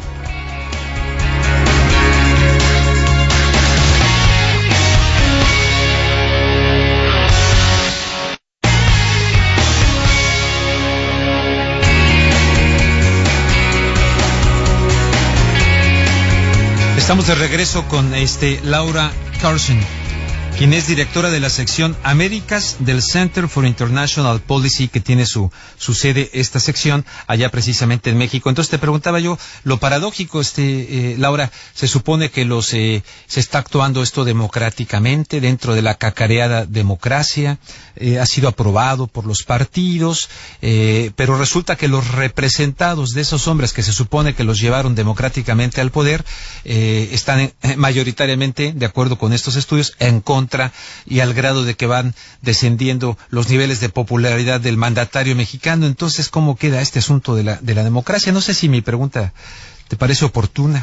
Estamos de regreso con Laura Carson, quien es directora de la sección Américas del Center for International Policy, que tiene su sede, esta sección, allá precisamente en México. Entonces te preguntaba yo, lo paradójico, Laura, se supone que se está actuando esto democráticamente, dentro de la cacareada democracia, ha sido aprobado por los partidos, pero resulta que los representados de esos hombres que se supone que los llevaron democráticamente al poder, están mayoritariamente, de acuerdo con estos estudios, en contra, y al grado de que van descendiendo los niveles de popularidad del mandatario mexicano. Entonces, ¿cómo queda este asunto de la democracia? No sé si mi pregunta te parece oportuna.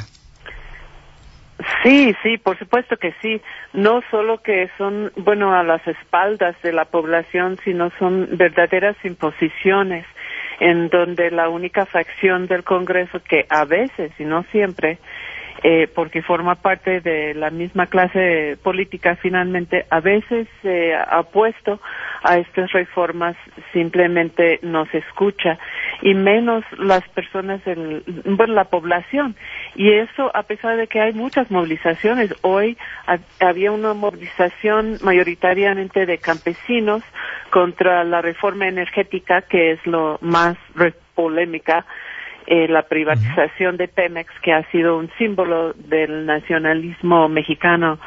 Sí, por supuesto que sí. No solo que son, a las espaldas de la población, sino son verdaderas imposiciones en donde la única facción del Congreso, que a veces y no siempre, porque forma parte de la misma clase política, finalmente a veces se ha opuesto a estas reformas, simplemente no se escucha, y menos las personas, la población. Y eso a pesar de que hay muchas movilizaciones. Hoy había una movilización mayoritariamente de campesinos contra la reforma energética, que es lo más polémica, la privatización de Pemex, que ha sido un símbolo del nacionalismo mexicano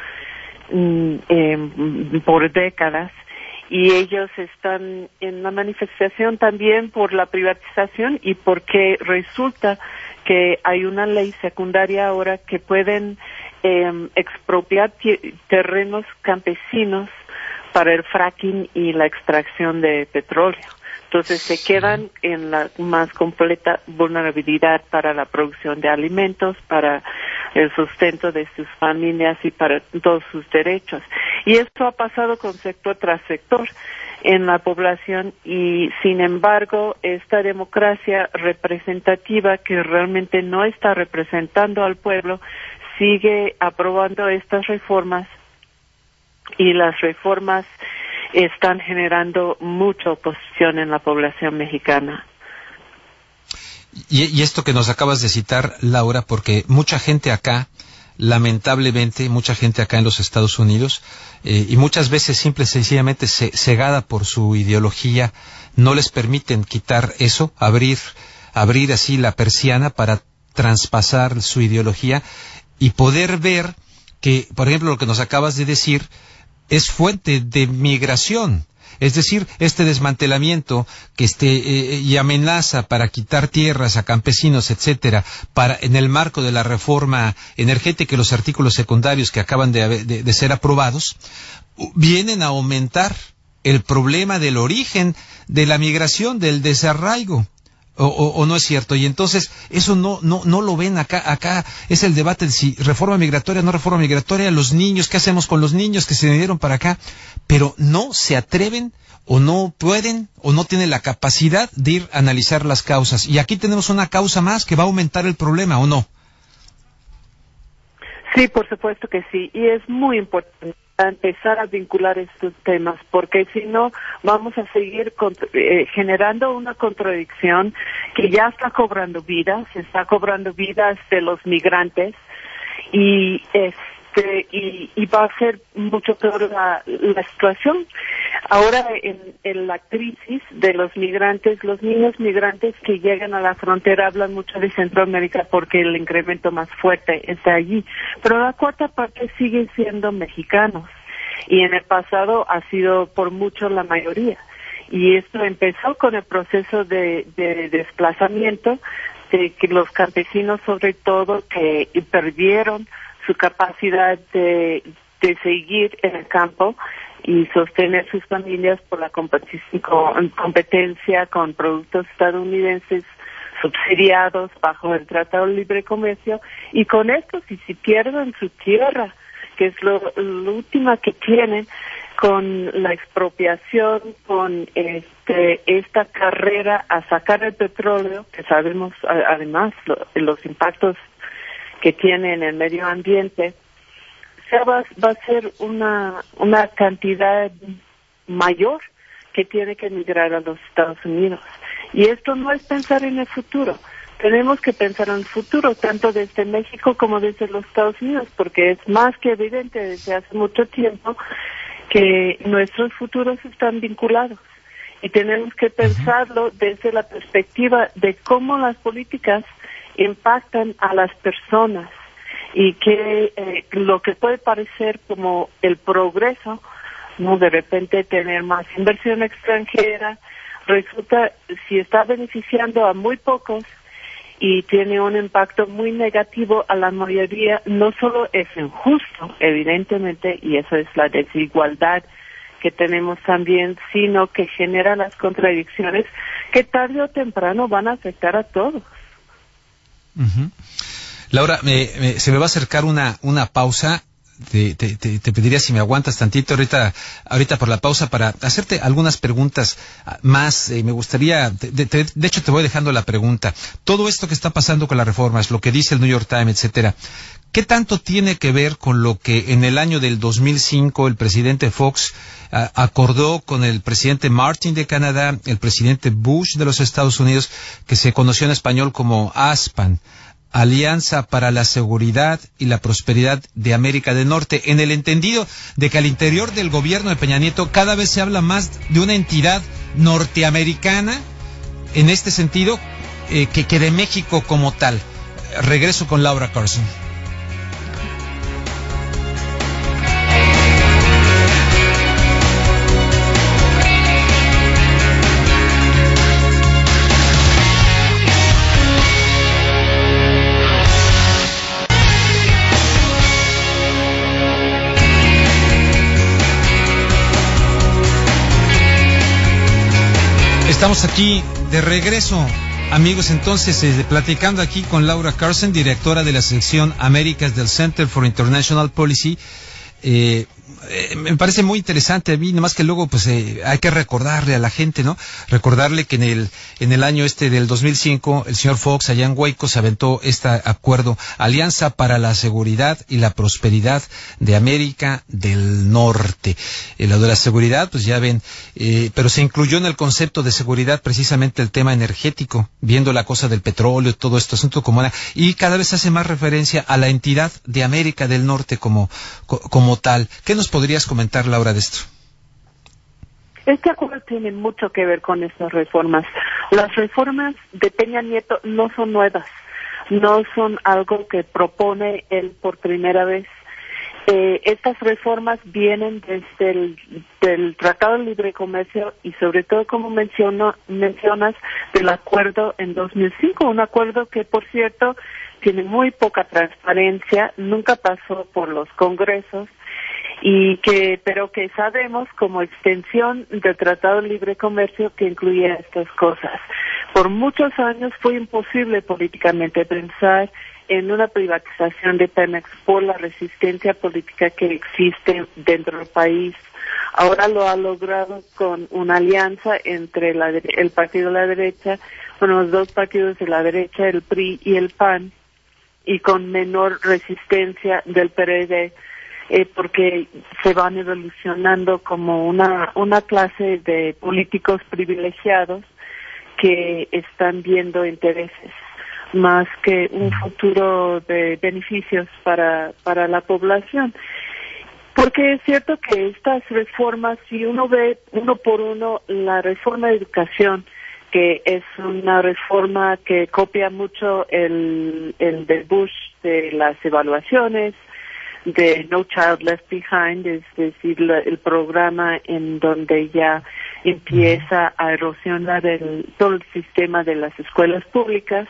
por décadas, y ellos están en la manifestación también por la privatización y porque resulta que hay una ley secundaria ahora que pueden expropiar terrenos campesinos para el fracking y la extracción de petróleo. Entonces se quedan en la más completa vulnerabilidad para la producción de alimentos, para el sustento de sus familias y para todos sus derechos. Y esto ha pasado con sector tras sector en la población, y sin embargo esta democracia representativa, que realmente no está representando al pueblo, sigue aprobando estas reformas, y las reformas están generando mucha oposición en la población mexicana. Y esto que nos acabas de citar, Laura, porque mucha gente acá, lamentablemente, mucha gente acá en los Estados Unidos, y muchas veces simple y sencillamente cegada por su ideología, no les permiten quitar eso, abrir así la persiana para traspasar su ideología y poder ver que, por ejemplo, lo que nos acabas de decir es fuente de migración. Es decir, este desmantelamiento y amenaza para quitar tierras a campesinos, etcétera, en el marco de la reforma energética y los artículos secundarios que acaban de ser aprobados, vienen a aumentar el problema del origen de la migración, del desarraigo. O no es cierto, y entonces eso no lo ven acá es el debate de si reforma migratoria, no reforma migratoria, los niños, ¿qué hacemos con los niños que se vinieron para acá? Pero no se atreven, o no pueden, o no tienen la capacidad de ir a analizar las causas, y aquí tenemos una causa más que va a aumentar el problema, ¿o no? Sí, por supuesto que sí, y es muy importante empezar a vincular estos temas, porque si no vamos a seguir generando una contradicción que ya está cobrando vidas, se está cobrando vidas de los migrantes, y va a ser mucho peor la situación. Ahora en la crisis de los migrantes, los niños migrantes que llegan a la frontera hablan mucho de Centroamérica porque el incremento más fuerte está allí, pero la cuarta parte siguen siendo mexicanos, y en el pasado ha sido por mucho la mayoría, y esto empezó con el proceso de desplazamiento de que los campesinos, sobre todo, que perdieron su capacidad de seguir en el campo y sostener sus familias por la competencia con productos estadounidenses subsidiados bajo el Tratado de Libre Comercio, y con esto si pierden su tierra, que es lo última que tienen, con la expropiación, con esta carrera a sacar el petróleo, que sabemos además los impactos que tiene en el medio ambiente, va a ser una cantidad mayor que tiene que emigrar a los Estados Unidos. Y esto no es pensar en el futuro. Tenemos que pensar en el futuro, tanto desde México como desde los Estados Unidos, porque es más que evidente desde hace mucho tiempo que nuestros futuros están vinculados y tenemos que pensarlo desde la perspectiva de cómo las políticas impactan a las personas y que lo que puede parecer como el progreso, no, de repente tener más inversión extranjera, resulta, si está beneficiando a muy pocos y tiene un impacto muy negativo a la mayoría, no solo es injusto, evidentemente, y eso es la desigualdad que tenemos también, sino que genera las contradicciones que tarde o temprano van a afectar a todos. Uh-huh. Laura, se me va a acercar una pausa. Te pediría si me aguantas tantito ahorita por la pausa para hacerte algunas preguntas más. Me gustaría, de hecho te voy dejando la pregunta. Todo esto que está pasando con las reformas, lo que dice el New York Times, etcétera, ¿qué tanto tiene que ver con lo que en el año del 2005 el presidente Fox acordó con el presidente Martin de Canadá, el presidente Bush de los Estados Unidos, que se conoció en español como ASPAN? Alianza para la Seguridad y la Prosperidad de América del Norte, en el entendido de que al interior del gobierno de Peña Nieto cada vez se habla más de una entidad norteamericana, en este sentido, que de México como tal. Regreso con Laura Carson. Estamos aquí de regreso, amigos, entonces, platicando aquí con Laura Carson, directora de la sección Américas del Center for International Policy. Me parece muy interesante a mí, nomás que luego pues hay que recordarle a la gente, ¿no? Recordarle que en el año del 2005 el señor Fox allá en Waco se aventó este acuerdo, Alianza para la Seguridad y la Prosperidad de América del Norte. Lo de la seguridad, pues ya ven, pero se incluyó en el concepto de seguridad precisamente el tema energético, viendo la cosa del petróleo, todo esto asunto como era, y cada vez hace más referencia a la entidad de América del Norte como tal. ¿Qué nos podrías comentar, Laura, de esto? Este acuerdo tiene mucho que ver con estas reformas. Las reformas de Peña Nieto no son nuevas, no son algo que propone él por primera vez. Estas reformas vienen desde del Tratado de Libre Comercio y sobre todo, como mencionas, del acuerdo en 2005, un acuerdo que, por cierto, tiene muy poca transparencia, nunca pasó por los congresos, pero que sabemos como extensión del Tratado de Libre Comercio que incluía estas cosas. Por muchos años fue imposible políticamente pensar en una privatización de Pemex por la resistencia política que existe dentro del país. Ahora lo ha logrado con una alianza entre el partido de la derecha, los dos partidos de la derecha, el PRI y el PAN, y con menor resistencia del PRD, porque se van evolucionando como una clase de políticos privilegiados que están viendo intereses más que un futuro de beneficios para la población. Porque es cierto que estas reformas, si uno ve uno por uno la reforma de educación, que es una reforma que copia mucho el de Bush de las evaluaciones, de No Child Left Behind, es decir, el programa en donde ya empieza a erosionar todo el sistema de las escuelas públicas,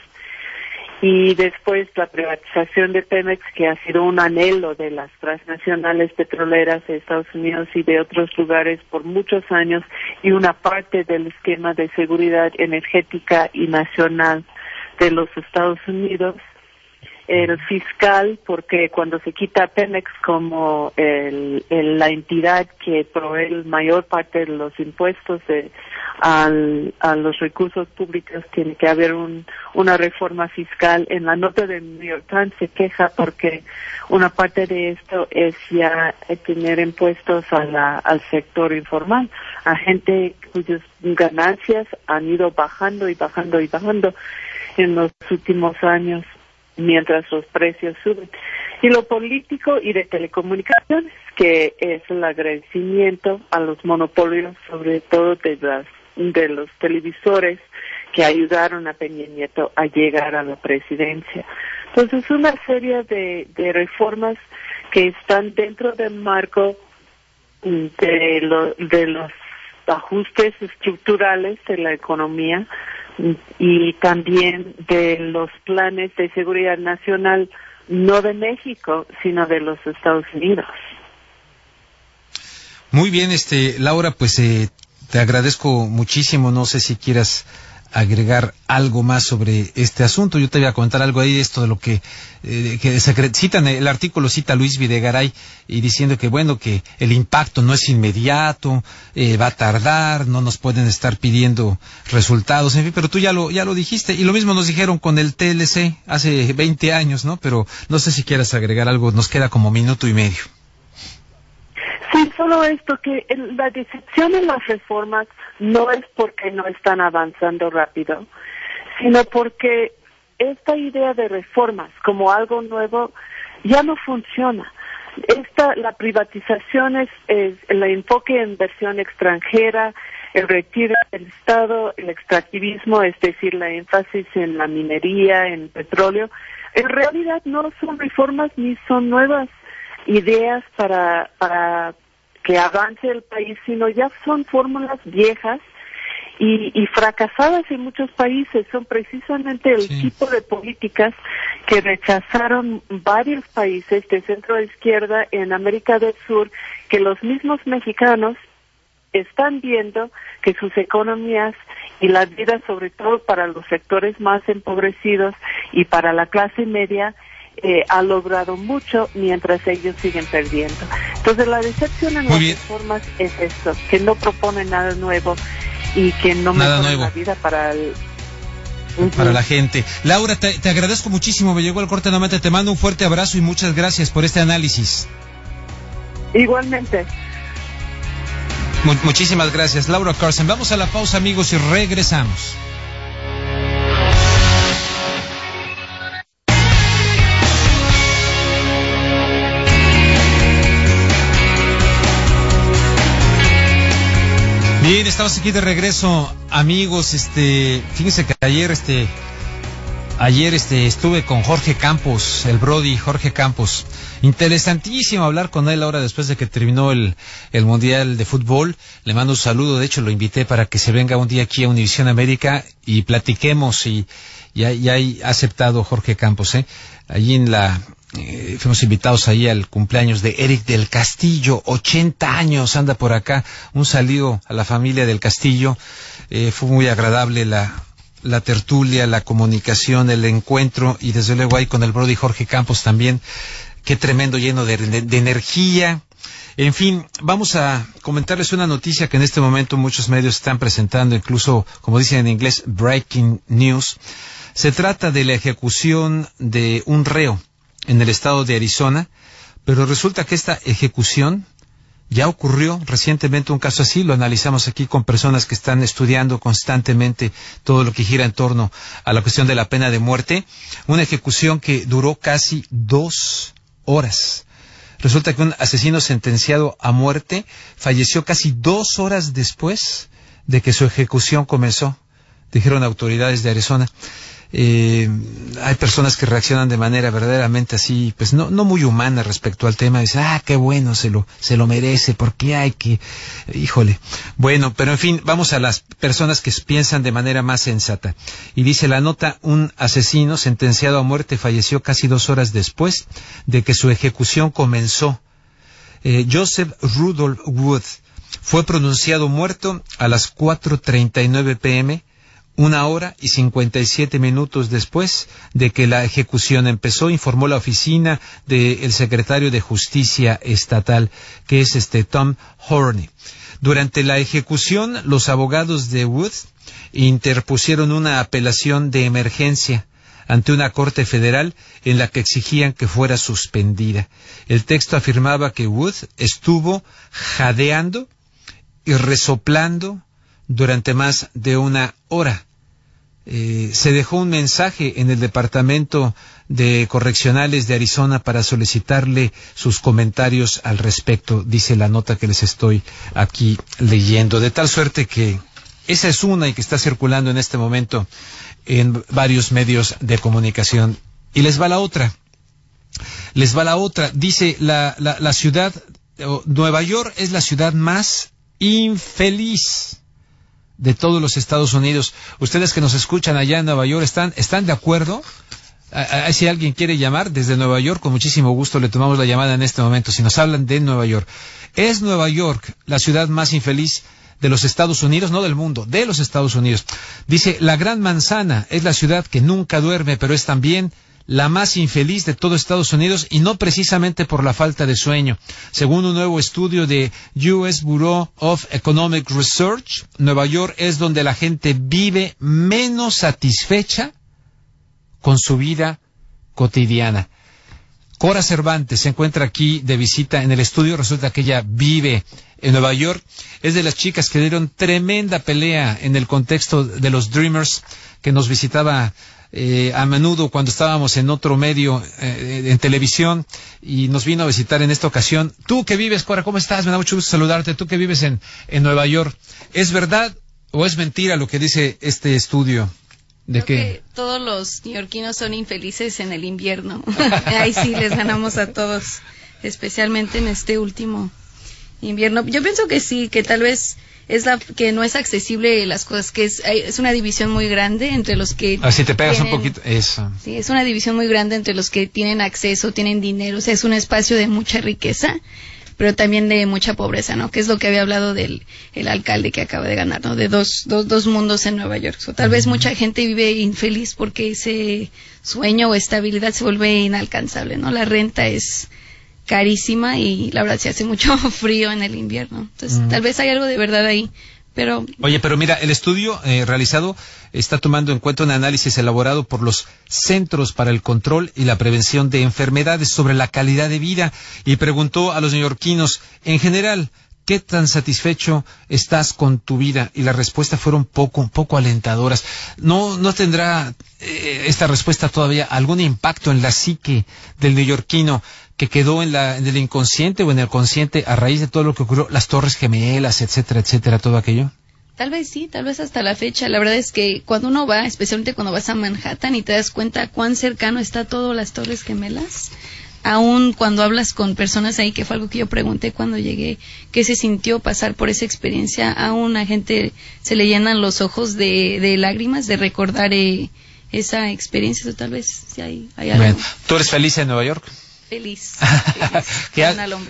y después la privatización de Pemex, que ha sido un anhelo de las transnacionales petroleras de Estados Unidos y de otros lugares por muchos años, y una parte del esquema de seguridad energética y nacional de los Estados Unidos. El fiscal, porque cuando se quita Pemex como la entidad que provee la mayor parte de los impuestos a los recursos públicos, tiene que haber una reforma fiscal. En la nota del New York Times se queja porque una parte de esto es ya tener impuestos al sector informal, a gente cuyas ganancias han ido bajando y bajando y bajando en los últimos años, mientras los precios suben. y lo político y de telecomunicaciones, que es el agradecimiento a los monopolios, sobre todo de los televisores que ayudaron a Peña Nieto a llegar a la presidencia. Entonces, una serie de reformas que están dentro del marco de los ajustes estructurales de la economía y también de los planes de seguridad nacional, no de México, sino de los Estados Unidos. Muy bien, Laura, pues te agradezco muchísimo. No sé si quieras agregar algo más sobre este asunto. Yo te voy a contar algo ahí, esto de lo que citan, el artículo cita a Luis Videgaray y diciendo que bueno, que el impacto no es inmediato, va a tardar, no nos pueden estar pidiendo resultados, en fin, pero tú ya lo dijiste, y lo mismo nos dijeron con el TLC hace 20 años, ¿no? Pero no sé si quieras agregar algo, nos queda como minuto y medio. Sí, solo esto, que la decepción en las reformas no es porque no están avanzando rápido, sino porque esta idea de reformas como algo nuevo ya no funciona. La privatización es el enfoque en inversión extranjera, el retiro del Estado, el extractivismo, es decir, la énfasis en la minería, en petróleo. En realidad no son reformas ni son nuevas ideas para que avance el país, sino ya son fórmulas viejas y fracasadas en muchos países. Son precisamente el tipo de políticas que rechazaron varios países de centro a izquierda en América del Sur, que los mismos mexicanos están viendo que sus economías y la vida, sobre todo para los sectores más empobrecidos y para la clase media, ha logrado mucho mientras ellos siguen perdiendo. Entonces la decepción en las reformas es esto, que no propone nada nuevo y que no mejora la vida para la gente. Laura, te agradezco muchísimo, me llegó el corte nuevamente, te mando un fuerte abrazo y muchas gracias por este análisis. Igualmente. Muchísimas gracias, Laura Carson. Vamos a la pausa, amigos, y regresamos. Bien, estamos aquí de regreso, amigos. Fíjense que ayer estuve con Jorge Campos, el Brody Jorge Campos. Interesantísimo hablar con él ahora después de que terminó el Mundial de Fútbol. Le mando un saludo, de hecho lo invité para que se venga un día aquí a Univisión América y platiquemos, y ya ha aceptado Jorge Campos, allí fuimos invitados ahí al cumpleaños de Eric del Castillo, 80 años, anda por acá. Un saludo a la familia del Castillo. Fue muy agradable la tertulia, la comunicación, el encuentro, y desde luego ahí con el Brody Jorge Campos también. Qué tremendo, lleno de energía. En fin, vamos a comentarles una noticia que en este momento muchos medios están presentando, incluso, como dicen en inglés, breaking news. Se trata de la ejecución de un reo en el estado de Arizona, pero resulta que esta ejecución ya ocurrió recientemente, un caso así. Lo analizamos aquí con personas que están estudiando constantemente todo lo que gira en torno a la cuestión de la pena de muerte. Una ejecución que duró casi 2 horas. Resulta que un asesino sentenciado a muerte falleció casi 2 horas después de que su ejecución comenzó, dijeron autoridades de Arizona. Hay personas que reaccionan de manera verdaderamente así, pues no muy humana respecto al tema. Dicen, qué bueno, se lo merece, porque hay que, híjole. Bueno, pero en fin, vamos a las personas que piensan de manera más sensata. Y dice la nota, un asesino sentenciado a muerte falleció casi 2 horas después de que su ejecución comenzó. Joseph Rudolph Wood fue pronunciado muerto a las 4:39 p.m., 1 hora y 57 minutos después de que la ejecución empezó, informó la oficina del secretario de Justicia Estatal, que es Tom Horney. Durante la ejecución, los abogados de Wood interpusieron una apelación de emergencia ante una corte federal en la que exigían que fuera suspendida. El texto afirmaba que Wood estuvo jadeando y resoplando durante más de 1 hora. se dejó un mensaje en el Departamento de Correccionales de Arizona para solicitarle sus comentarios al respecto, dice la nota que les estoy aquí leyendo. De tal suerte que esa es una y que está circulando en este momento en varios medios de comunicación. Y les va la otra. Dice la ciudad, Nueva York es la ciudad más infeliz de todos los Estados Unidos. Ustedes que nos escuchan allá en Nueva York, ¿están de acuerdo? Si alguien quiere llamar desde Nueva York, con muchísimo gusto le tomamos la llamada en este momento, si nos hablan de Nueva York. ¿Es Nueva York la ciudad más infeliz de los Estados Unidos? No del mundo, de los Estados Unidos. Dice, la Gran Manzana es la ciudad que nunca duerme, pero es también la más infeliz de todo Estados Unidos, y no precisamente por la falta de sueño. Según un nuevo estudio de US Bureau of Economic Research, Nueva York es donde la gente vive menos satisfecha con su vida cotidiana. Cora Cervantes se encuentra aquí de visita en el estudio. Resulta que ella vive en Nueva York. Es de las chicas que dieron tremenda pelea en el contexto de los Dreamers, que nos visitaba a menudo cuando estábamos en otro medio en televisión, y nos vino a visitar en esta ocasión. Tú que vives, Cora, ¿cómo estás? Me da mucho gusto saludarte. Tú que vives en Nueva York, ¿es verdad o es mentira lo que dice este estudio? ¿De qué? Que todos los neoyorquinos son infelices en el invierno. Ahí sí les ganamos a todos, especialmente en este último invierno. Yo pienso que sí, que tal vez es que no es accesible las cosas, que es una división muy grande entre los que así te pegas un poquito eso. Sí, es una división muy grande entre los que tienen acceso, tienen dinero, o sea, es un espacio de mucha riqueza, pero también de mucha pobreza, ¿no? Que es lo que había hablado el alcalde que acaba de ganar, ¿no? De dos mundos en Nueva York. O tal vez mucha gente vive infeliz porque ese sueño o estabilidad se vuelve inalcanzable, ¿no? La renta es carísima y la verdad se hace mucho frío en el invierno. Entonces, tal vez hay algo de verdad ahí, pero... Oye, pero mira, el estudio realizado está tomando en cuenta un análisis elaborado por los Centros para el Control y la Prevención de Enfermedades sobre la calidad de vida, y preguntó a los neoyorquinos, en general, ¿qué tan satisfecho estás con tu vida? Y las respuestas fueron un poco alentadoras. ¿No tendrá esta respuesta todavía algún impacto en la psique del neoyorquino que quedó en el inconsciente o en el consciente a raíz de todo lo que ocurrió, las Torres Gemelas, etcétera, etcétera, todo aquello? Tal vez sí, tal vez hasta la fecha. La verdad es que cuando uno va, especialmente cuando vas a Manhattan y te das cuenta cuán cercano está todo las Torres Gemelas, aún cuando hablas con personas ahí, que fue algo que yo pregunté cuando llegué, ¿qué se sintió pasar por esa experiencia? Aún a gente se le llenan los ojos de lágrimas de recordar esa experiencia. Tal vez sí hay algo. Bueno, ¿tú eres feliz en Nueva York? Feliz. ¿Qué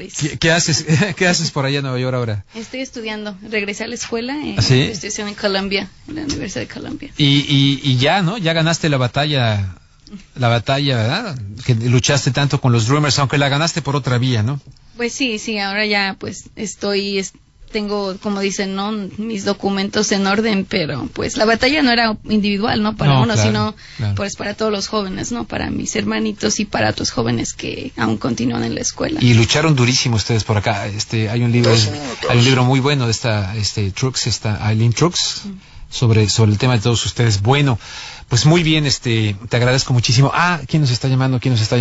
haces por allá en Nueva York ahora? Estoy estudiando. Regresé a la escuela. ¿Sí? Estoy estudiando en Columbia, en la Universidad de Columbia. Y ya, ¿no? Ya ganaste la batalla, ¿verdad? Que luchaste tanto con los Dreamers, aunque la ganaste por otra vía, ¿no? Pues sí, ahora ya pues tengo, como dicen, ¿no? Mis documentos en orden, pero pues la batalla no era individual, ¿no? Para uno, sino pues para todos los jóvenes, ¿no? Para mis hermanitos y para otros jóvenes que aún continúan en la escuela. Y lucharon durísimo ustedes por acá. Hay un libro muy bueno de Eileen Trucks, sobre el tema de todos ustedes. Bueno, pues muy bien, te agradezco muchísimo. ¿Quién nos está llamando?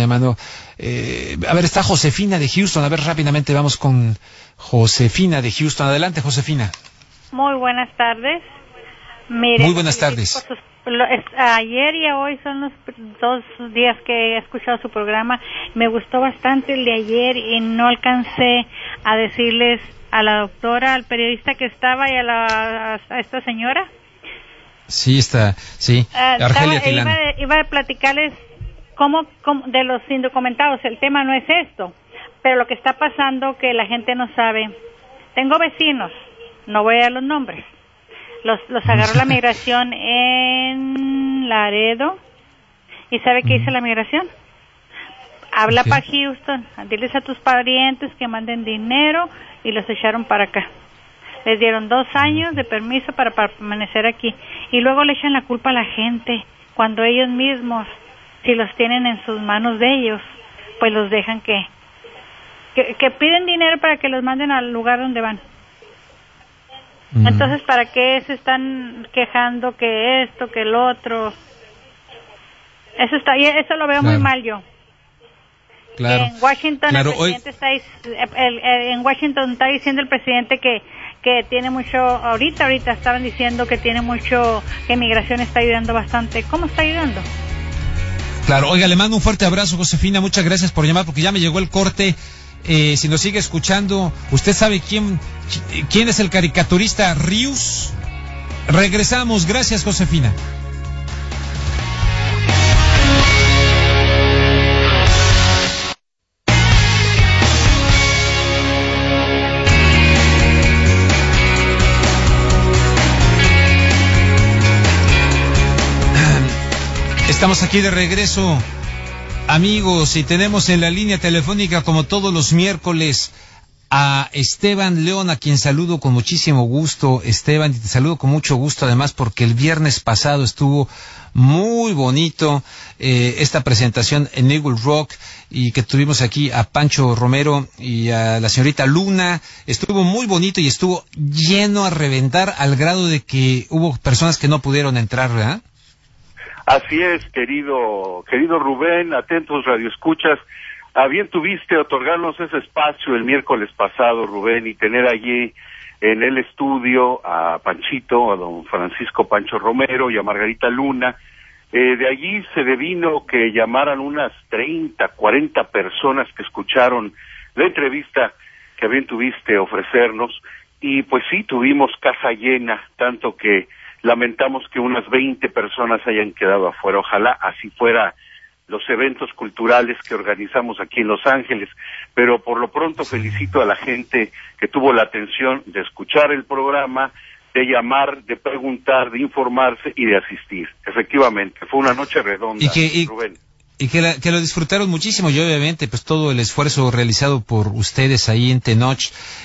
A ver, está Josefina de Houston. A ver, rápidamente vamos con Josefina de Houston. Adelante, Josefina. Muy buenas tardes. Mire, muy buenas tardes. Ayer y hoy son los 2 días que he escuchado su programa. Me gustó bastante el de ayer y no alcancé a decirles a la doctora, al periodista que estaba y a esta señora. Sí, Argelia Tilano. Iba a platicarles cómo de los indocumentados. El tema no es esto, pero lo que está pasando que la gente no sabe. Tengo vecinos, no voy a dar los nombres. Los agarró la migración en Laredo. ¿Y sabe qué hizo la migración? Habla para Houston, diles a tus parientes que manden dinero, y los echaron para acá. Les dieron 2 años de permiso para permanecer aquí, y luego le echan la culpa a la gente, cuando ellos mismos, si los tienen en sus manos de ellos, pues los dejan que piden dinero para que los manden al lugar donde van. Entonces, ¿para qué se están quejando que esto, que el otro? Eso lo veo muy mal yo. Claro. En Washington claro, el presidente en Washington está diciendo el presidente que tiene mucho, ahorita estaban diciendo que tiene mucho, que migración está ayudando bastante. ¿Cómo está ayudando? Claro, oiga, le mando un fuerte abrazo, Josefina, muchas gracias por llamar, porque ya me llegó el corte. Si nos sigue escuchando, ¿usted sabe quién es el caricaturista Rius? Regresamos, gracias, Josefina. Estamos aquí de regreso, amigos, y tenemos en la línea telefónica, como todos los miércoles, a Esteban León, a quien saludo con muchísimo gusto. Esteban, y te saludo con mucho gusto, además, porque el viernes pasado estuvo muy bonito esta presentación en Eagle Rock, y que tuvimos aquí a Pancho Romero y a la señorita Luna. Estuvo muy bonito y estuvo lleno a reventar, al grado de que hubo personas que no pudieron entrar, ¿verdad? Así es, querido Rubén, atentos radioescuchas. A bien tuviste otorgarnos ese espacio el miércoles pasado, Rubén, y tener allí en el estudio a Panchito, a don Francisco Pancho Romero y a Margarita Luna. De allí se devino que llamaran unas 30, 40 personas que escucharon la entrevista que a bien tuviste ofrecernos, y pues sí, tuvimos casa llena, tanto que lamentamos que unas 20 personas hayan quedado afuera. Ojalá así fuera los eventos culturales que organizamos aquí en Los Ángeles, pero por lo pronto felicito a la gente que tuvo la atención de escuchar el programa, de llamar, de preguntar, de informarse y de asistir. Efectivamente, fue una noche redonda, Rubén. Y que lo disfrutaron muchísimo, y obviamente pues todo el esfuerzo realizado por ustedes ahí en Tenoch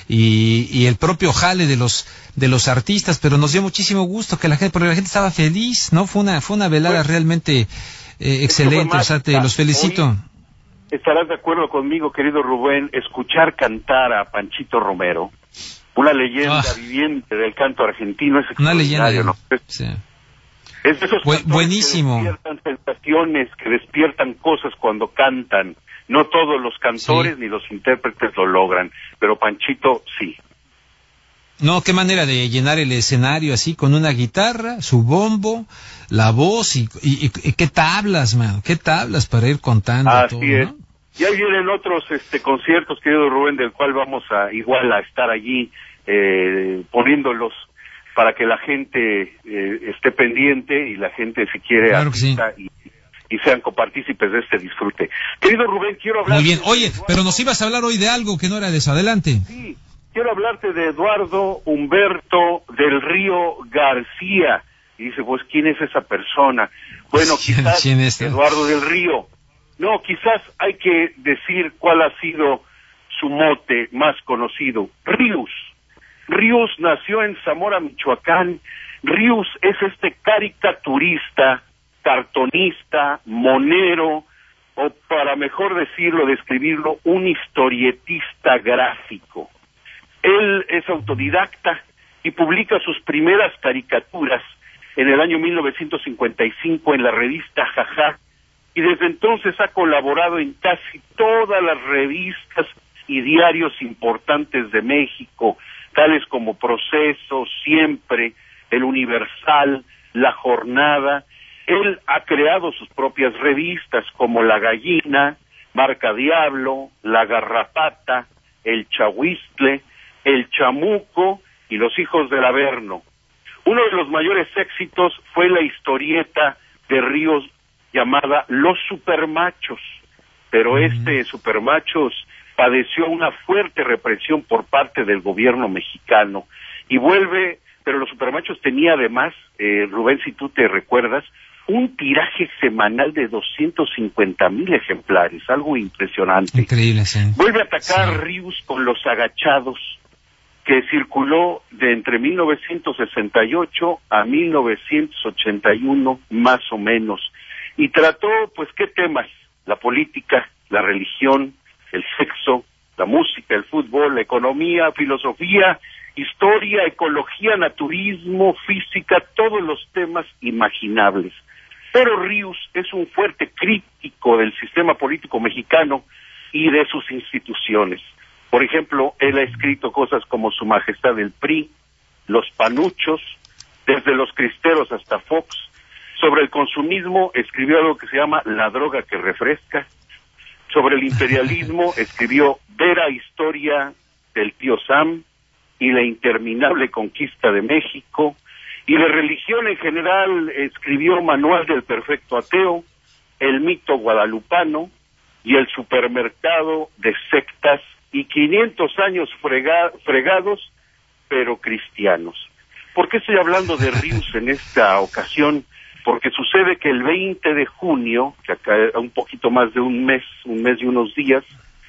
y el propio jale de los artistas, pero nos dio muchísimo gusto que la gente estaba feliz, ¿no? Fue una velada realmente excelente, o sea, los felicito. Hoy estarás de acuerdo conmigo, querido Rubén, escuchar cantar a Panchito Romero, una leyenda viviente del canto argentino, es extraordinario, una leyenda, ¿no? Sí. Es de esos buenísimo. Que despiertan sensaciones, que despiertan cosas cuando cantan. No todos los cantores ni los intérpretes lo logran, pero Panchito sí. No, qué manera de llenar el escenario así, con una guitarra, su bombo, la voz y qué tablas, man, qué tablas para ir contando. Así todo, es. ¿no? Y ahí vienen otros conciertos, querido Rubén, del cual vamos a estar allí poniéndolos para que la gente esté pendiente, y la gente, si quiere, claro que sí, y sean copartícipes de este disfrute. Querido Rubén, quiero hablar... Muy bien. Oye, pero nos ibas a hablar hoy de algo que no era de eso. Adelante. Sí, quiero hablarte de Eduardo Humberto del Río García. Y dice, pues, ¿quién es esa persona? Bueno, quizás ¿Quién es? Eduardo del Río. No, quizás hay que decir cuál ha sido su mote más conocido. Rius. Rius nació en Zamora, Michoacán. Rius es este caricaturista, cartonista, monero, o para mejor decirlo, describirlo, un historietista gráfico. Él es autodidacta y publica sus primeras caricaturas en el año 1955 en la revista Jajá, y desde entonces ha colaborado en casi todas las revistas y diarios importantes de México, tales como Proceso, Siempre, El Universal, La Jornada. Él ha creado sus propias revistas como La Gallina, Marca Diablo, La Garrapata, El Chahuistle, El Chamuco y Los Hijos del Averno. Uno de los mayores éxitos fue la historieta de Ríos llamada Los Supermachos, pero Supermachos padeció una fuerte represión por parte del gobierno mexicano y vuelve, pero Los Supermachos tenía además, Rubén, si tú te recuerdas, un tiraje semanal de 250,000 ejemplares, algo impresionante. Increíble, sí. Vuelve a atacar a Rius con Los Agachados, que circuló de entre 1968 a 1981, más o menos, y trató, pues, ¿qué temas? La política, la religión, el sexo, la música, el fútbol, la economía, filosofía, historia, ecología, naturismo, física, todos los temas imaginables. Pero Ríos es un fuerte crítico del sistema político mexicano y de sus instituciones. Por ejemplo, él ha escrito cosas como Su Majestad el PRI, Los Panuchos, desde los cristeros hasta Fox. Sobre el consumismo escribió algo que se llama La droga que refresca. Sobre el imperialismo escribió Vera Historia del tío Sam y La interminable conquista de México. Y de religión en general escribió Manual del perfecto ateo, El mito guadalupano y El supermercado de sectas y 500 años fregados, pero cristianos. ¿Por qué estoy hablando de Ríos en esta ocasión? Porque sucede que el 20 de junio, que acá un poquito más de un mes y unos días,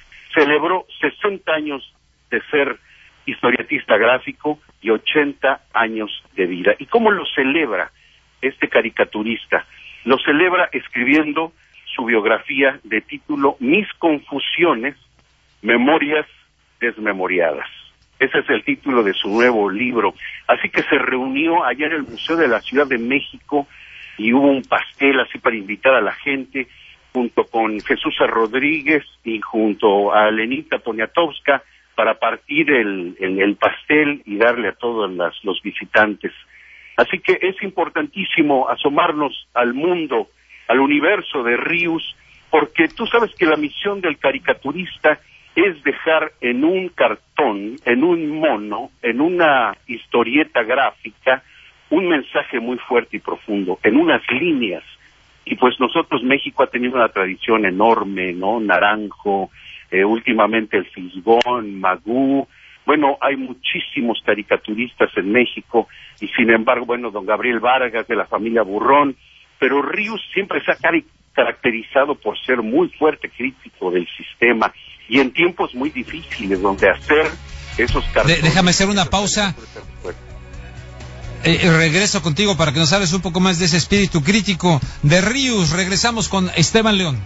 celebró 60 años de ser historietista gráfico y 80 años de vida. ¿Y cómo lo celebra este caricaturista? Lo celebra escribiendo su biografía de título Mis confusiones, Memorias desmemoriadas. Ese es el título de su nuevo libro. Así que se reunió allá en el Museo de la Ciudad de México y hubo un pastel así para invitar a la gente, junto con Jesús Rodríguez y junto a Lenita Poniatowska, para partir el pastel y darle a todos los visitantes. Así que es importantísimo asomarnos al mundo, al universo de Ríos, porque tú sabes que la misión del caricaturista es dejar en un cartón, en un mono, en una historieta gráfica, un mensaje muy fuerte y profundo, en unas líneas. Y pues nosotros, México ha tenido una tradición enorme, ¿no? Naranjo, últimamente el Fisgón, Magú. Bueno, hay muchísimos caricaturistas en México y sin embargo, bueno, don Gabriel Vargas de la familia Burrón, pero Ríos siempre se ha caracterizado por ser muy fuerte crítico del sistema y en tiempos muy difíciles donde hacer esos cartones... Déjame hacer una pausa. Regreso contigo para que nos hables un poco más de ese espíritu crítico de Ríos. Regresamos con Esteban León.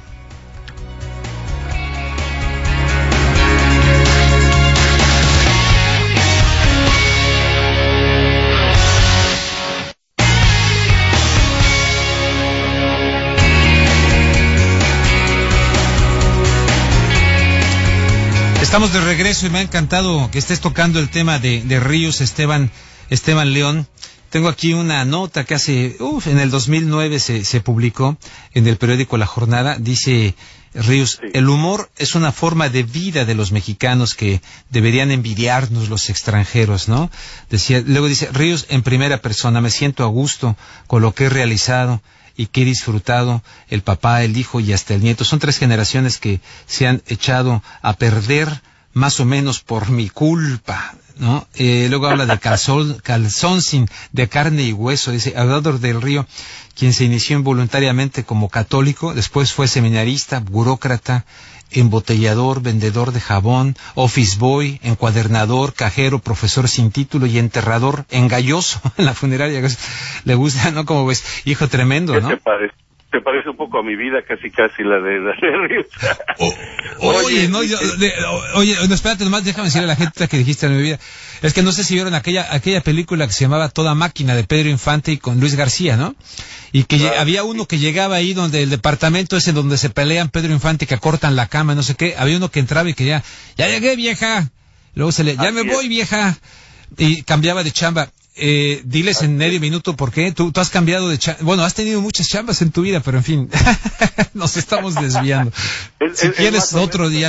Estamos de regreso y me ha encantado que estés tocando el tema de Ríos, Esteban León. Tengo aquí una nota que en el 2009 se publicó en el periódico La Jornada. Dice Ríos, el humor es una forma de vida de los mexicanos que deberían envidiarnos los extranjeros, ¿no? Luego dice Ríos en primera persona, me siento a gusto con lo que he realizado y que he disfrutado el papá, el hijo y hasta el nieto. Son 3 generaciones que se han echado a perder más o menos por mi culpa, ¿no? Luego habla de calzón sin de carne y hueso. Dice Eduardo del Río, quien se inició involuntariamente como católico, después fue seminarista, burócrata, embotellador, vendedor de jabón, office boy, encuadernador, cajero, profesor sin título y enterrador engalloso en la funeraria. Le gusta, ¿no? Como ves, hijo tremendo, ¿no? Te parece un poco a mi vida, casi la de Ríos. Oye, no, espérate nomás, déjame decirle a la gente que dijiste en mi vida. Es que no sé si vieron aquella película que se llamaba Toda Máquina de Pedro Infante y con Luis García, ¿no? Y que había uno que llegaba ahí donde el departamento ese donde se pelean Pedro Infante, que acortan la cama, no sé qué. Había uno que entraba y que ya llegué, vieja. Luego ya me voy, vieja. Y cambiaba de chamba. Diles en medio minuto por qué tú has cambiado de chamba. Bueno, has tenido muchas chambas en tu vida, pero en fin, nos estamos desviando. Si quieres otro día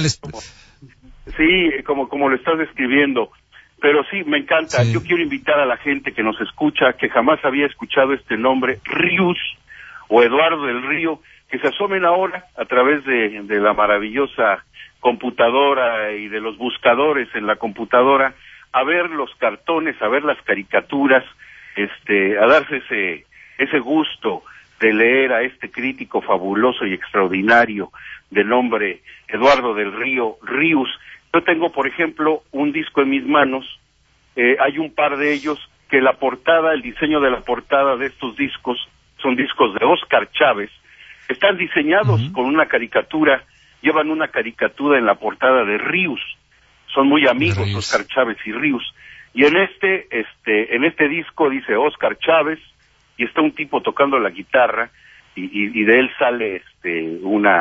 Sí, como lo estás describiendo. Pero sí, me encanta. Sí. Yo quiero invitar a la gente que nos escucha, que jamás había escuchado este nombre, Ríos o Eduardo del Río, que se asomen ahora a través de la maravillosa computadora y de los buscadores en la computadora, a ver los cartones, a ver las caricaturas, a darse ese gusto de leer a este crítico fabuloso y extraordinario de nombre Eduardo del Río, Ríos. Yo tengo, por ejemplo, un disco en mis manos, hay un par de ellos que el diseño de la portada de estos discos son discos de Óscar Chávez, están diseñados con una caricatura, llevan una caricatura en la portada de Ríos. son muy amigos Óscar Chávez y Ríos. Y en este disco dice Óscar Chávez, y está un tipo tocando la guitarra, y de él sale de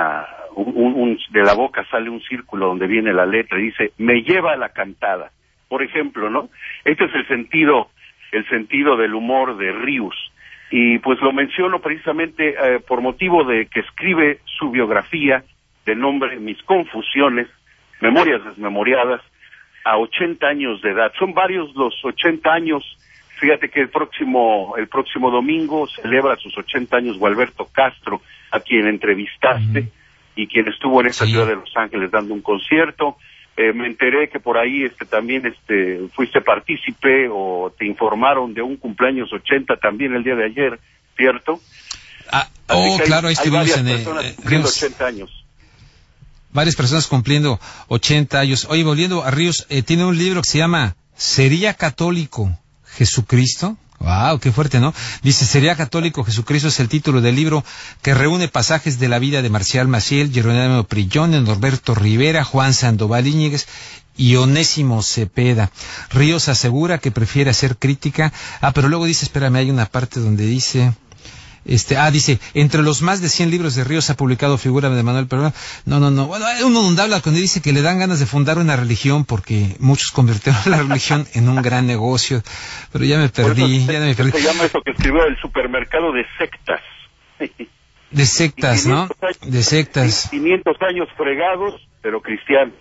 la boca sale un círculo donde viene la letra, y dice, me lleva a la cantada, por ejemplo, ¿no? Este es el sentido del humor de Ríos. Y pues lo menciono precisamente por motivo de que escribe su biografía de nombre Mis Confusiones, Memorias Desmemoriadas, a 80 años de edad. Son varios los 80 años. Fíjate que el próximo domingo celebra sus 80 años Gualberto Castro, a quien entrevistaste y quien estuvo en esta ciudad de Los Ángeles dando un concierto. Me enteré que por ahí también fuiste partícipe o te informaron de un cumpleaños 80 también el día de ayer, ¿cierto? Claro, ahí estuvimos en cumpliendo 80 años. Varias personas cumpliendo 80 años. Oye, volviendo a Ríos, tiene un libro que se llama ¿Sería católico Jesucristo? Wow, qué fuerte, ¿no? Dice, ¿Sería católico Jesucristo? Es el título del libro que reúne pasajes de la vida de Marcial Maciel, Jerónimo Prillón, Norberto Rivera, Juan Sandoval Íñiguez y Onésimo Cepeda. Ríos asegura que prefiere hacer crítica. Pero luego dice, espérame, hay una parte donde dice... dice, entre los más de 100 libros de Ríos ha publicado figura de Manuel Perón. No. Bueno, hay uno donde habla cuando dice que le dan ganas de fundar una religión porque muchos convirtieron la religión en un gran negocio. Pero ya me perdí. Se llama eso que escribió el supermercado de sectas. De sectas, ¿no? De sectas. 500 años fregados, pero cristianos.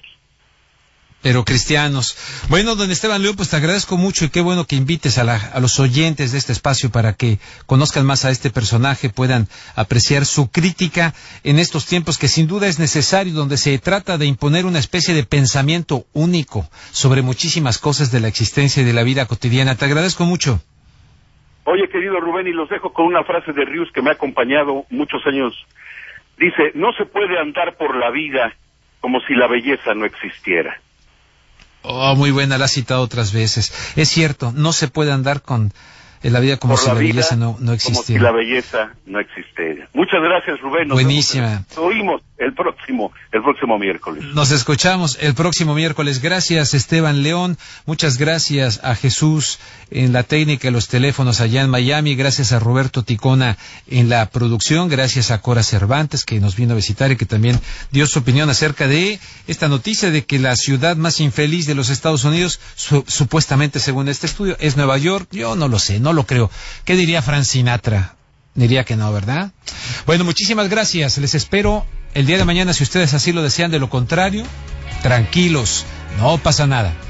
Bueno, don Esteban León, pues te agradezco mucho y qué bueno que invites a los oyentes de este espacio para que conozcan más a este personaje, puedan apreciar su crítica en estos tiempos que sin duda es necesario, donde se trata de imponer una especie de pensamiento único sobre muchísimas cosas de la existencia y de la vida cotidiana. Te agradezco mucho. Oye, querido Rubén, y los dejo con una frase de Ríos que me ha acompañado muchos años. Dice, no se puede andar por la vida como si la belleza no existiera. Muy buena, la has citado otras veces. Es cierto, no se puede andar en la vida como si la belleza no existiera. Como si la belleza no existiera. Muchas gracias, Rubén. Buenísima. Nos oímos el próximo miércoles. Nos escuchamos el próximo miércoles. Gracias, Esteban León. Muchas gracias a Jesús en la técnica de los teléfonos allá en Miami. Gracias a Roberto Ticona en la producción. Gracias a Cora Cervantes, que nos vino a visitar y que también dio su opinión acerca de esta noticia de que la ciudad más infeliz de los Estados Unidos, supuestamente según este estudio, es Nueva York. Yo no lo sé, no lo creo. ¿Qué diría Frank Sinatra? Diría que no, ¿verdad? Bueno, muchísimas gracias. Les espero el día de mañana si ustedes así lo desean. De lo contrario, tranquilos, no pasa nada.